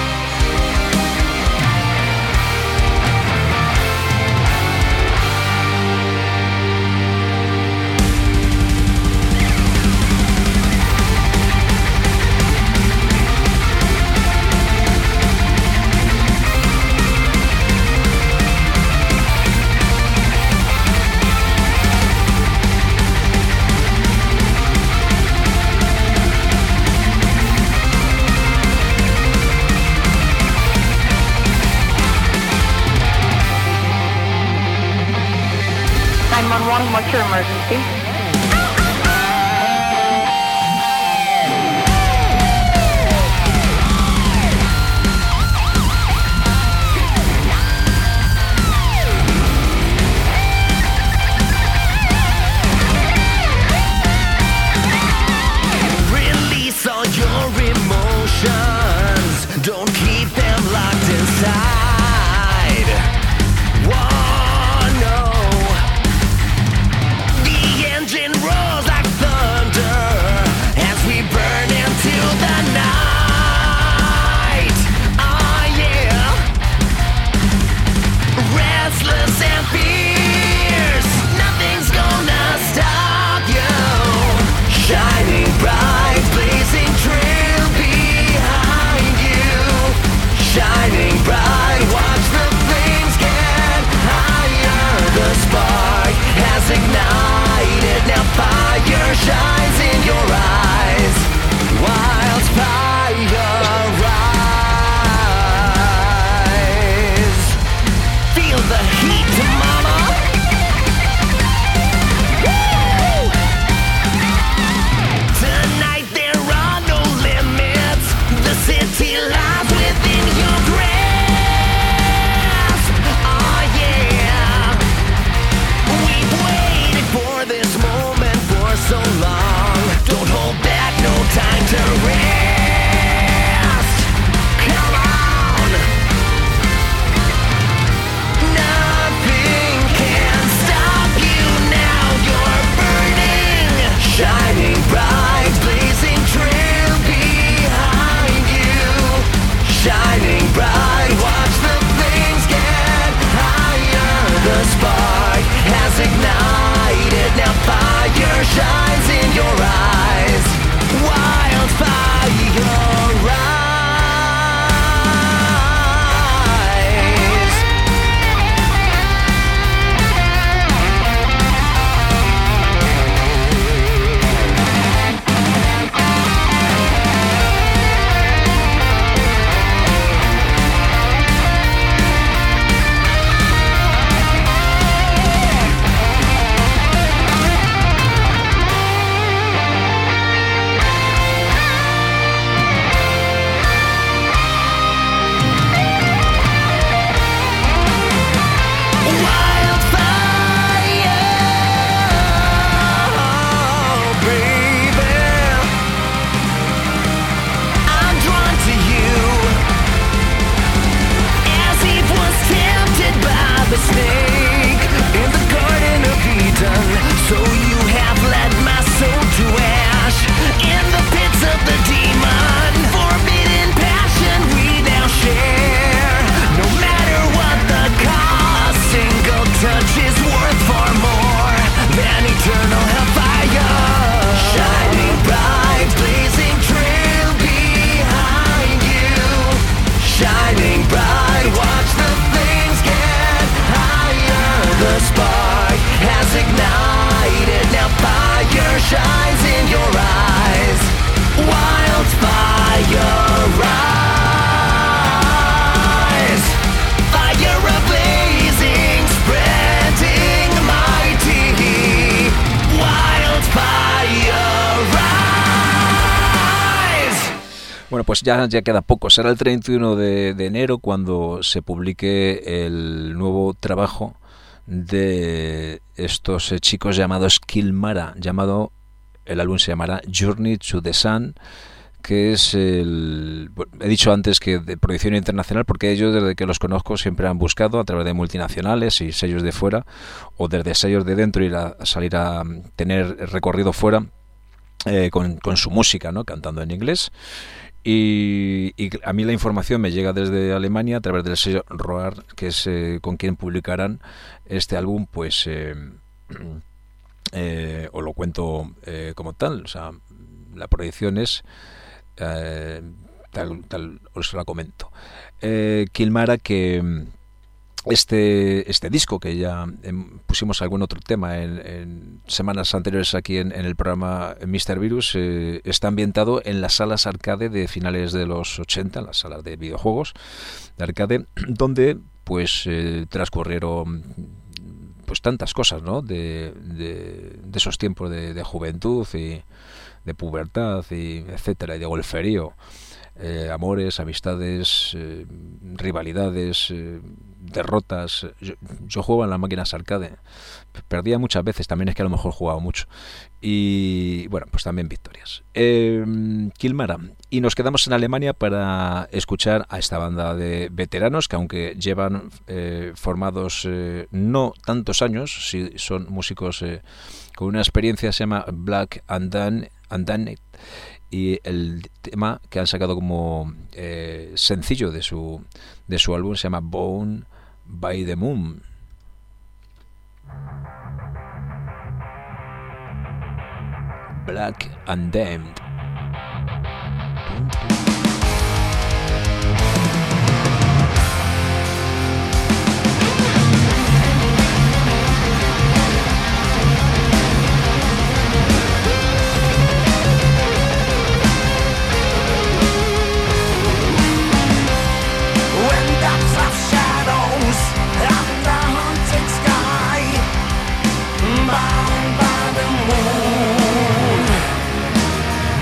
What's your emergency? Release all your emotions. Don't keep them locked inside. Whoa, no. The shines in your eyes. Wildfire rise. The snake in the Garden of Eden. So you have led my soul to ash in the pits of the demon. Forbidden passion we now share. No matter what the cost, single touch is worth far more than eternal hellfire. Shining bright, blazing trail behind you. Shining bright, watch the flames get. The spark has ignited, now fire shines in your eyes. Wildfire rise. Fire ablazing, spreading mighty. Wildfire rise. Bueno, pues ya, ya queda poco. Será el treinta y uno de, de enero cuando se publique el nuevo trabajo de estos eh, chicos llamados Kilmara, llamado, el álbum se llamará Journey to the Sun, que es el, bueno, he dicho antes que de proyección internacional porque ellos desde que los conozco siempre han buscado a través de multinacionales y sellos de fuera o desde sellos de dentro ir a, a salir a tener recorrido fuera eh, con, con su música, ¿no? Cantando en inglés. Y, y a mí la información me llega desde Alemania a través del sello Roar, que es eh, con quien publicarán este álbum, pues eh, eh, os lo cuento eh, como tal. O sea, la proyección es eh, tal, tal, os la comento. Eh, Kilmara, que este este disco que ya eh, pusimos algún otro tema en, en semanas anteriores aquí en, en el programa míster Virus, eh, está ambientado en las salas arcade de finales de los ochenta, las salas de videojuegos de arcade, donde pues eh, transcurrieron pues tantas cosas, ¿no? de, de, de esos tiempos de, de juventud y de pubertad y etcétera, y de golferío. Eh, amores, amistades, eh, rivalidades, eh, derrotas. Yo, yo jugaba en las máquinas arcade, perdía muchas veces, también es que a lo mejor jugaba mucho, y bueno, pues también victorias. eh, Kilmara, y nos quedamos en Alemania para escuchar a esta banda de veteranos que, aunque llevan eh, formados eh, no tantos años, si son músicos eh, con una experiencia, se llama Black and Dan, and Dan y el tema que han sacado como eh, sencillo de su de su álbum se llama Born by the Moon. Black and Damned. Bound by the moon.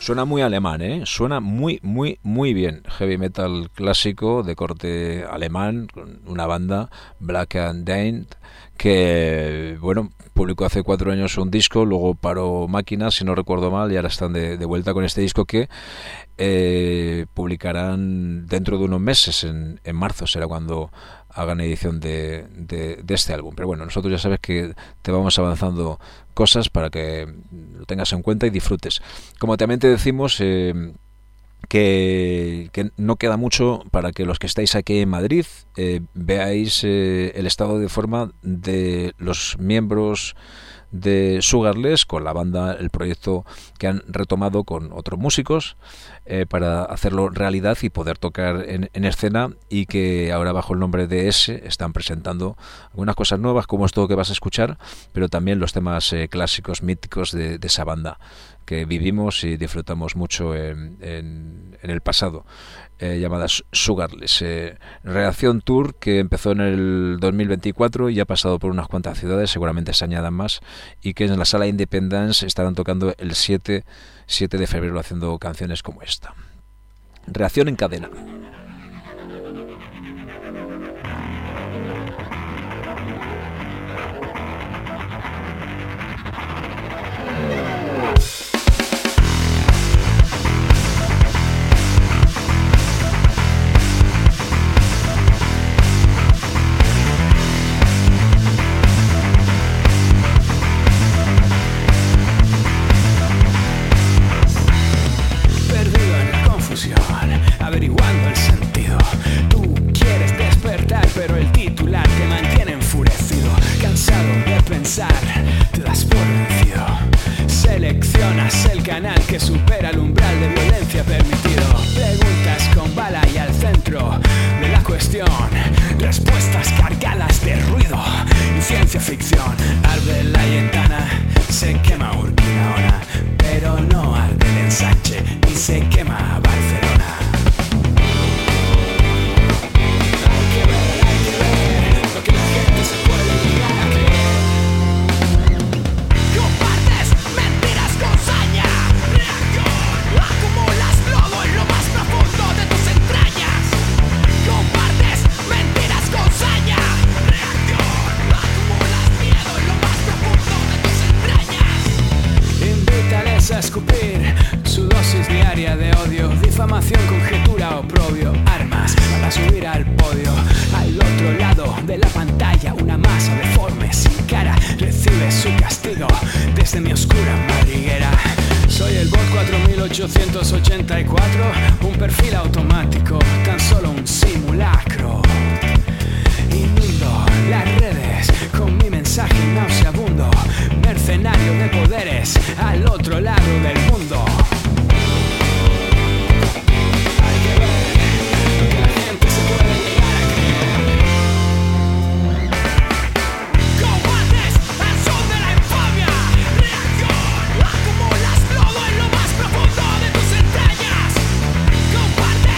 Suena muy alemán, ¿eh? Suena muy, muy, muy bien. Heavy metal clásico de corte alemán, con una banda, Black and Dain, que, bueno, publicó hace cuatro años un disco, luego paró máquinas, si no recuerdo mal, y ahora están de, de vuelta con este disco que eh, publicarán dentro de unos meses, en, en marzo será cuando hagan edición de, de, de este álbum. Pero bueno, nosotros ya sabes que te vamos avanzando cosas para que lo tengas en cuenta y disfrutes. Como también te decimos eh, que, que no queda mucho para que los que estáis aquí en Madrid eh, veáis eh, el estado de forma de los miembros de Sugarless con la banda, el proyecto que han retomado con otros músicos eh, para hacerlo realidad y poder tocar en, en escena, y que ahora bajo el nombre de S están presentando algunas cosas nuevas como esto que vas a escuchar, pero también los temas eh, clásicos, míticos de, de esa banda que vivimos y disfrutamos mucho en, en, en el pasado, eh, llamada Sugarless. Eh, Reacción Tour, que empezó en el dos mil veinticuatro y ha pasado por unas cuantas ciudades, seguramente se añadan más, y que en la sala Independence estarán tocando el siete de febrero haciendo canciones como esta. Reacción en cadena. Averiguando el sentido. Tú quieres despertar, pero el titular te mantiene enfurecido. Cansado de pensar, te das por vencido. Seleccionas el canal que supera el umbral de violencia permitido. Preguntas con bala y al centro de la cuestión. Respuestas cargadas de ruido y ciencia ficción. Arde la Yentana, se quema Urquinaona, pero no arde el ensanche ni se quema Barcelona. A escupir su dosis diaria de odio, difamación, conjetura, oprobio, armas para subir al podio. Al otro lado de la pantalla, una masa deforme sin cara recibe su castigo desde mi oscura madriguera. Soy el bot cuatro mil ochocientos ochenta y cuatro, un perfil automático, tan solo un simulacro. Inundo las redes con mi mensaje nauseabundo, mercenario de poderes al otro lado del mundo. Hay que ver lo que la gente se puede llegar a creer. Combates al son de la infamia. Reacción, acumulas lodo en lo más profundo de tus entrañas. Combates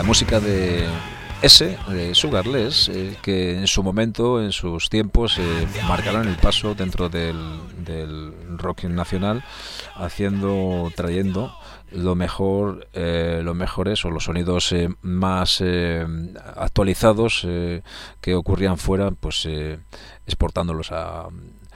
música de ese, de Sugarless, eh, que en su momento, en sus tiempos, eh, marcaron el paso dentro del, del rock nacional, haciendo, trayendo lo mejor, eh, los mejores o los sonidos eh, más eh, actualizados eh, que ocurrían fuera, pues eh, exportándolos a,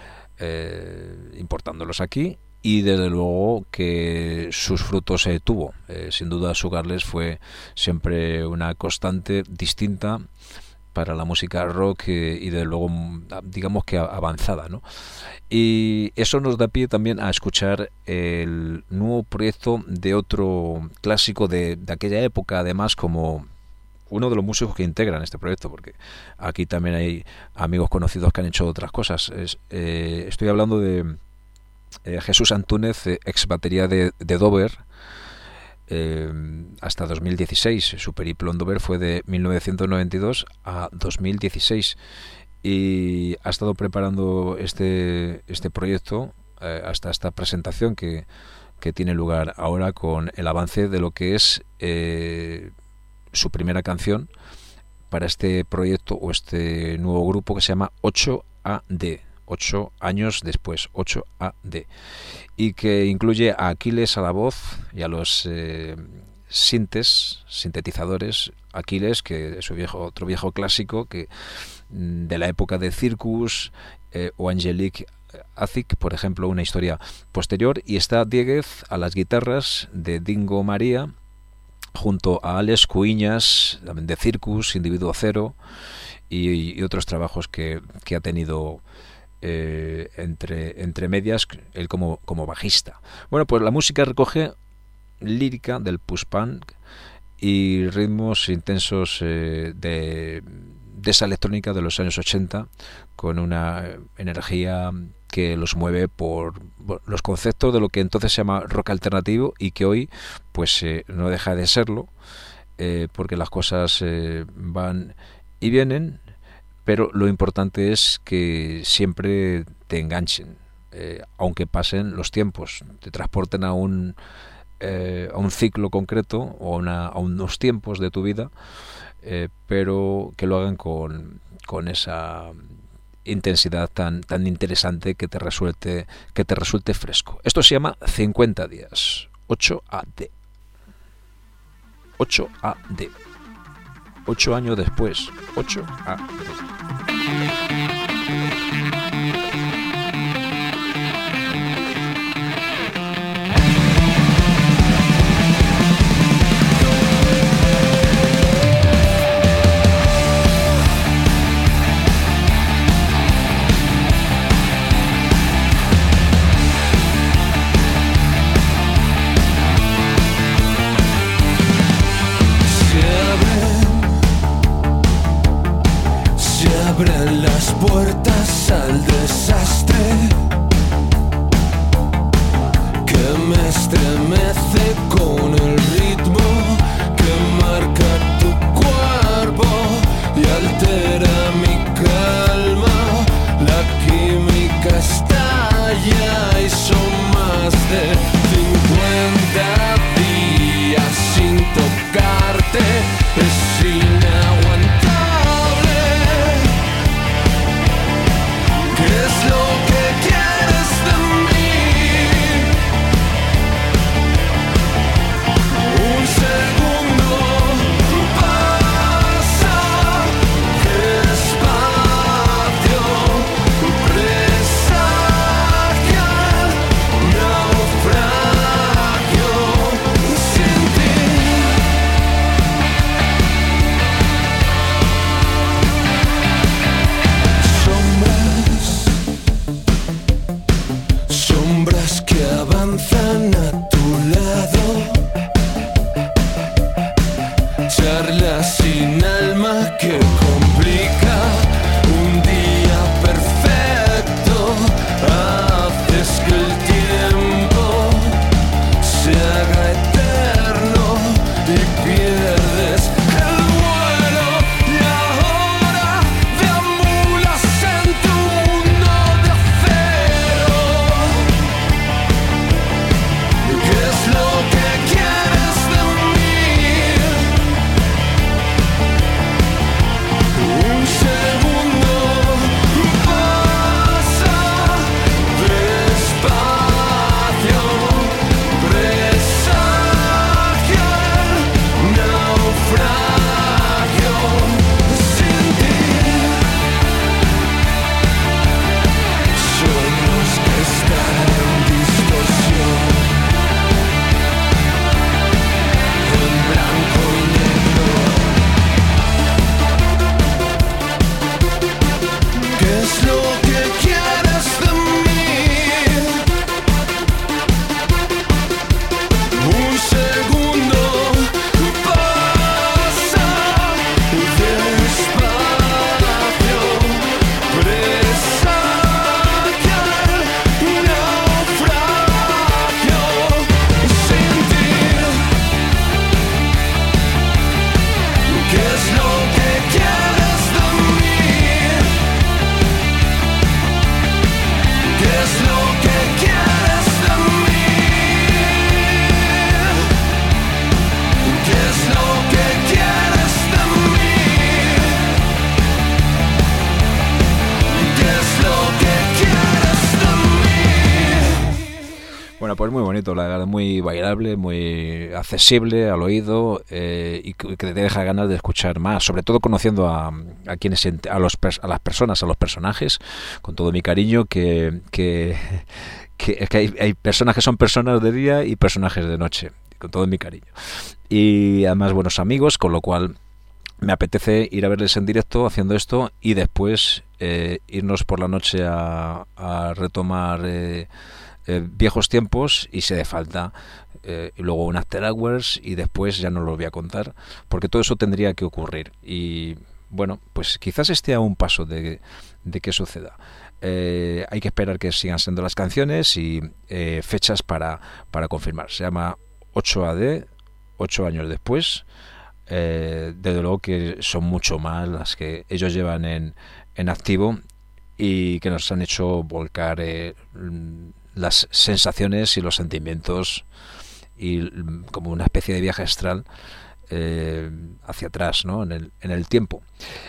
eh, importándolos aquí. Y desde luego que sus frutos se eh, tuvo. Eh, sin duda Sugarless fue siempre una constante distinta para la música rock eh, y desde luego digamos que avanzada, ¿no? Y eso nos da pie también a escuchar el nuevo proyecto de otro clásico de, de aquella época, además como uno de los músicos que integran este proyecto, porque aquí también hay amigos conocidos que han hecho otras cosas. Es, eh, estoy hablando de Eh, Jesús Antúnez, eh, ex batería de, de Dover, eh, hasta dos mil dieciséis. Su periplo en Dover fue de mil novecientos noventa y dos a dos mil dieciséis y ha estado preparando este este proyecto eh, hasta esta presentación que, que tiene lugar ahora, con el avance de lo que es eh, su primera canción para este proyecto o este nuevo grupo que se llama ocho A D. Ocho años después, ocho A D, y que incluye a Aquiles a la voz y a los eh, sintes, sintetizadores. Aquiles, que es su viejo, otro viejo clásico que de la época de Circus, eh, o Angelique Azik, por ejemplo, una historia posterior, y está Dieguez a las guitarras de Dingo María, junto a Alex Cuiñas, también de Circus, Individuo Cero, y, y otros trabajos que, que ha tenido Eh, entre, entre medias, él como, como bajista. Bueno, pues la música recoge lírica del post-punk y ritmos intensos eh, de, de esa electrónica de los años ochenta, con una energía que los mueve por bueno, los conceptos de lo que entonces se llama rock alternativo y que hoy pues eh, no deja de serlo, eh, porque las cosas eh, van y vienen. Pero lo importante es que siempre te enganchen, eh, aunque pasen los tiempos, te transporten a un eh, a un ciclo concreto o a, una, a unos tiempos de tu vida, eh, pero que lo hagan con, con esa intensidad tan tan interesante que te resulte que te resulte fresco. Esto se llama cincuenta días, ocho A D. ocho A D. Ocho años después, ocho A D. Abren las puertas al desastre que me estremece con el ritmo que marca tu cuerpo y altera mi calma. La química estalla y son más de cincuenta días sin tocarte. Es inaguantable. ¿Qué es lo que quieres de mí? Un segundo pasa, despacio, presagia, naufragio sin ti. Sombras que avanzan a tu lado, charlas sin alma que complica un día perfecto. Haces que el tiempo se haga eterno y pierdes el vuelo. Y ahora deambulas en tu mundo de acero. ¿Qué es lo que quieres de mí? Bueno, pues muy bonito, la verdad, muy bailable, muy accesible al oído eh, y que te deja ganas de escuchar más, sobre todo conociendo a, a quienes, a, los, a las personas, a los personajes, con todo mi cariño, que, que, que, que hay, hay personas que son personas de día y personajes de noche, con todo mi cariño. Y además buenos amigos, con lo cual me apetece ir a verles en directo haciendo esto y después eh, irnos por la noche a, a retomar eh, eh, viejos tiempos y si hace falta eh, y luego un after hours y después ya no lo voy a contar porque todo eso tendría que ocurrir y bueno, pues quizás esté a un paso de, de que suceda. Eh, hay que esperar que sigan siendo las canciones y eh, fechas para, para confirmar. Se llama ocho A D, ocho años después. Eh, desde luego que son mucho más las que ellos llevan en, en activo y que nos han hecho volcar eh, las sensaciones y los sentimientos y como una especie de viaje astral eh, hacia atrás, ¿no? en, el, en el tiempo.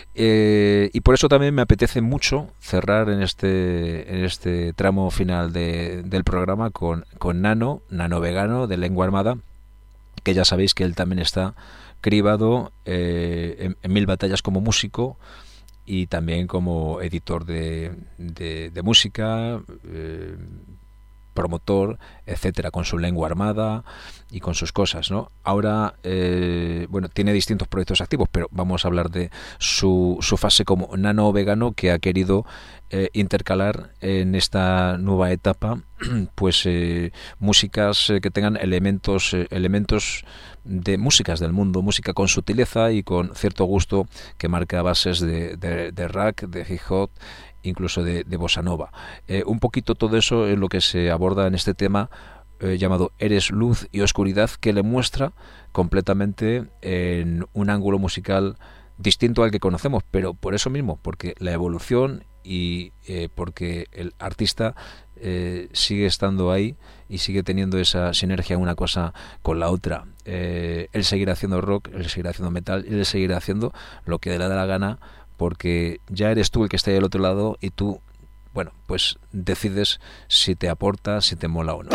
Eh, y por eso también me apetece mucho cerrar en este en este tramo final de, del programa con, con Nano, Nano Vegano de Lengua Armada, que ya sabéis que él también está cribado eh, en, en mil batallas como músico y también como editor de, de, de música, eh, promotor, etcétera, con su Lengua Armada y con sus cosas, ¿no? Ahora, eh, bueno, tiene distintos proyectos activos, pero vamos a hablar de su, su fase como nano vegano que ha querido eh, intercalar en esta nueva etapa, pues eh, músicas eh, que tengan elementos, eh, elementos de músicas del mundo, música con sutileza y con cierto gusto que marca bases de, de, de rack, de hip hop, incluso de, de bossa nova. Eh, un poquito todo eso es lo que se aborda en este tema eh, llamado Eres luz y oscuridad, que le muestra completamente en un ángulo musical distinto al que conocemos, pero por eso mismo, porque la evolución y eh, porque el artista eh, sigue estando ahí y sigue teniendo esa sinergia una cosa con la otra. Eh, él seguirá haciendo rock, él seguirá haciendo metal, él seguirá haciendo lo que le da la gana, porque ya eres tú el que está ahí al otro lado y tú, bueno, pues decides si te aporta, si te mola o no.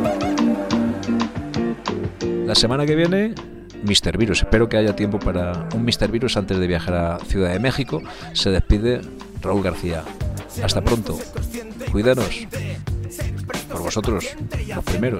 La semana que viene, míster Virus. Espero que haya tiempo para un míster Virus antes de viajar a Ciudad de México. Se despide Raúl García. Hasta pronto. Cuídanos. Por vosotros, los primeros.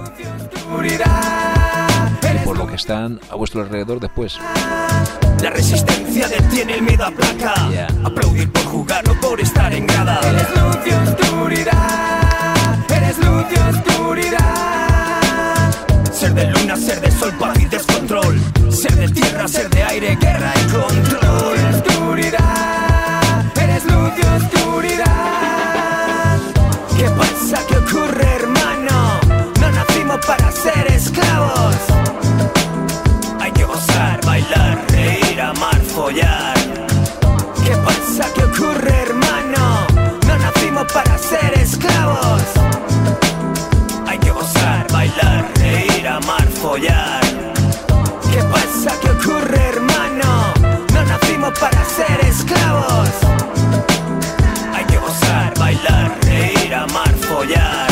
Y por lo que están a vuestro alrededor después. La resistencia detiene el miedo a placa. Yeah. Aplaudir por jugar, no por estar en grada. Eres luz y oscuridad, eres luz y oscuridad. Ser de luna, ser de sol, paz y descontrol. Ser de tierra, ser de aire, guerra y control. Eres oscuridad, eres luz y oscuridad. ¿Qué pasa? ¿Qué ocurre, hermano? No nacimos para ser esclavos. Hay que gozar, bailar, reír, amar, follar. ¿Qué pasa? ¿Qué ocurre, hermano? No nacimos para ser esclavos. Hay que gozar, bailar, reír, amar, follar. ¿Qué pasa? ¿Qué ocurre, hermano? No nacimos para ser esclavos. Hay que gozar, bailar, reír, amar, follar.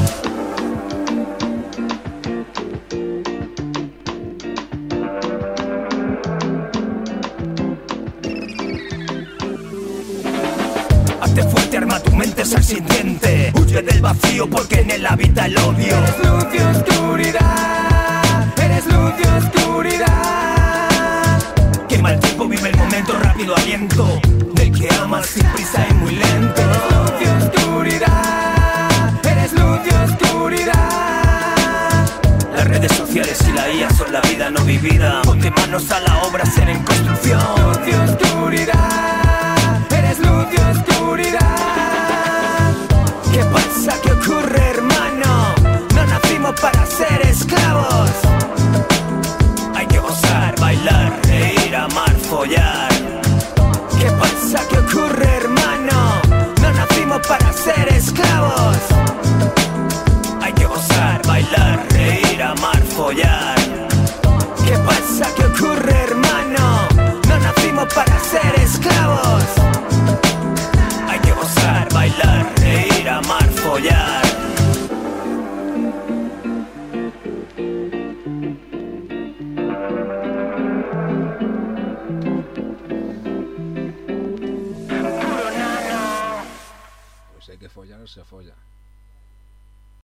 Hazte fuerte, arma tu mente, ser sintiente. Huye del vacío porque en él habita el odio. Eres luz y oscuridad, eres luz y oscuridad. Quema el tiempo, vive el momento, rápido aliento del que amas sin prisa y muy lento. Eres luz y oscuridad, eres luz y oscuridad. Las redes sociales y la I A son la vida no vivida. Ponte manos a la obra, ser en construcción. Luz y oscuridad, eres luz y oscuridad. ¿Qué pasa? ¿Qué ocurre, hermano? No nacimos para ser esclavos. Hay que gozar, bailar, reír, amar, follar. ¿Qué pasa? ¿Qué ocurre, hermano? No nacimos para ser esclavos. Hay que gozar, bailar, reír, amar, follar. ¿Qué pasa? ¿Qué ocurre, hermano? No nacimos para ser esclavos.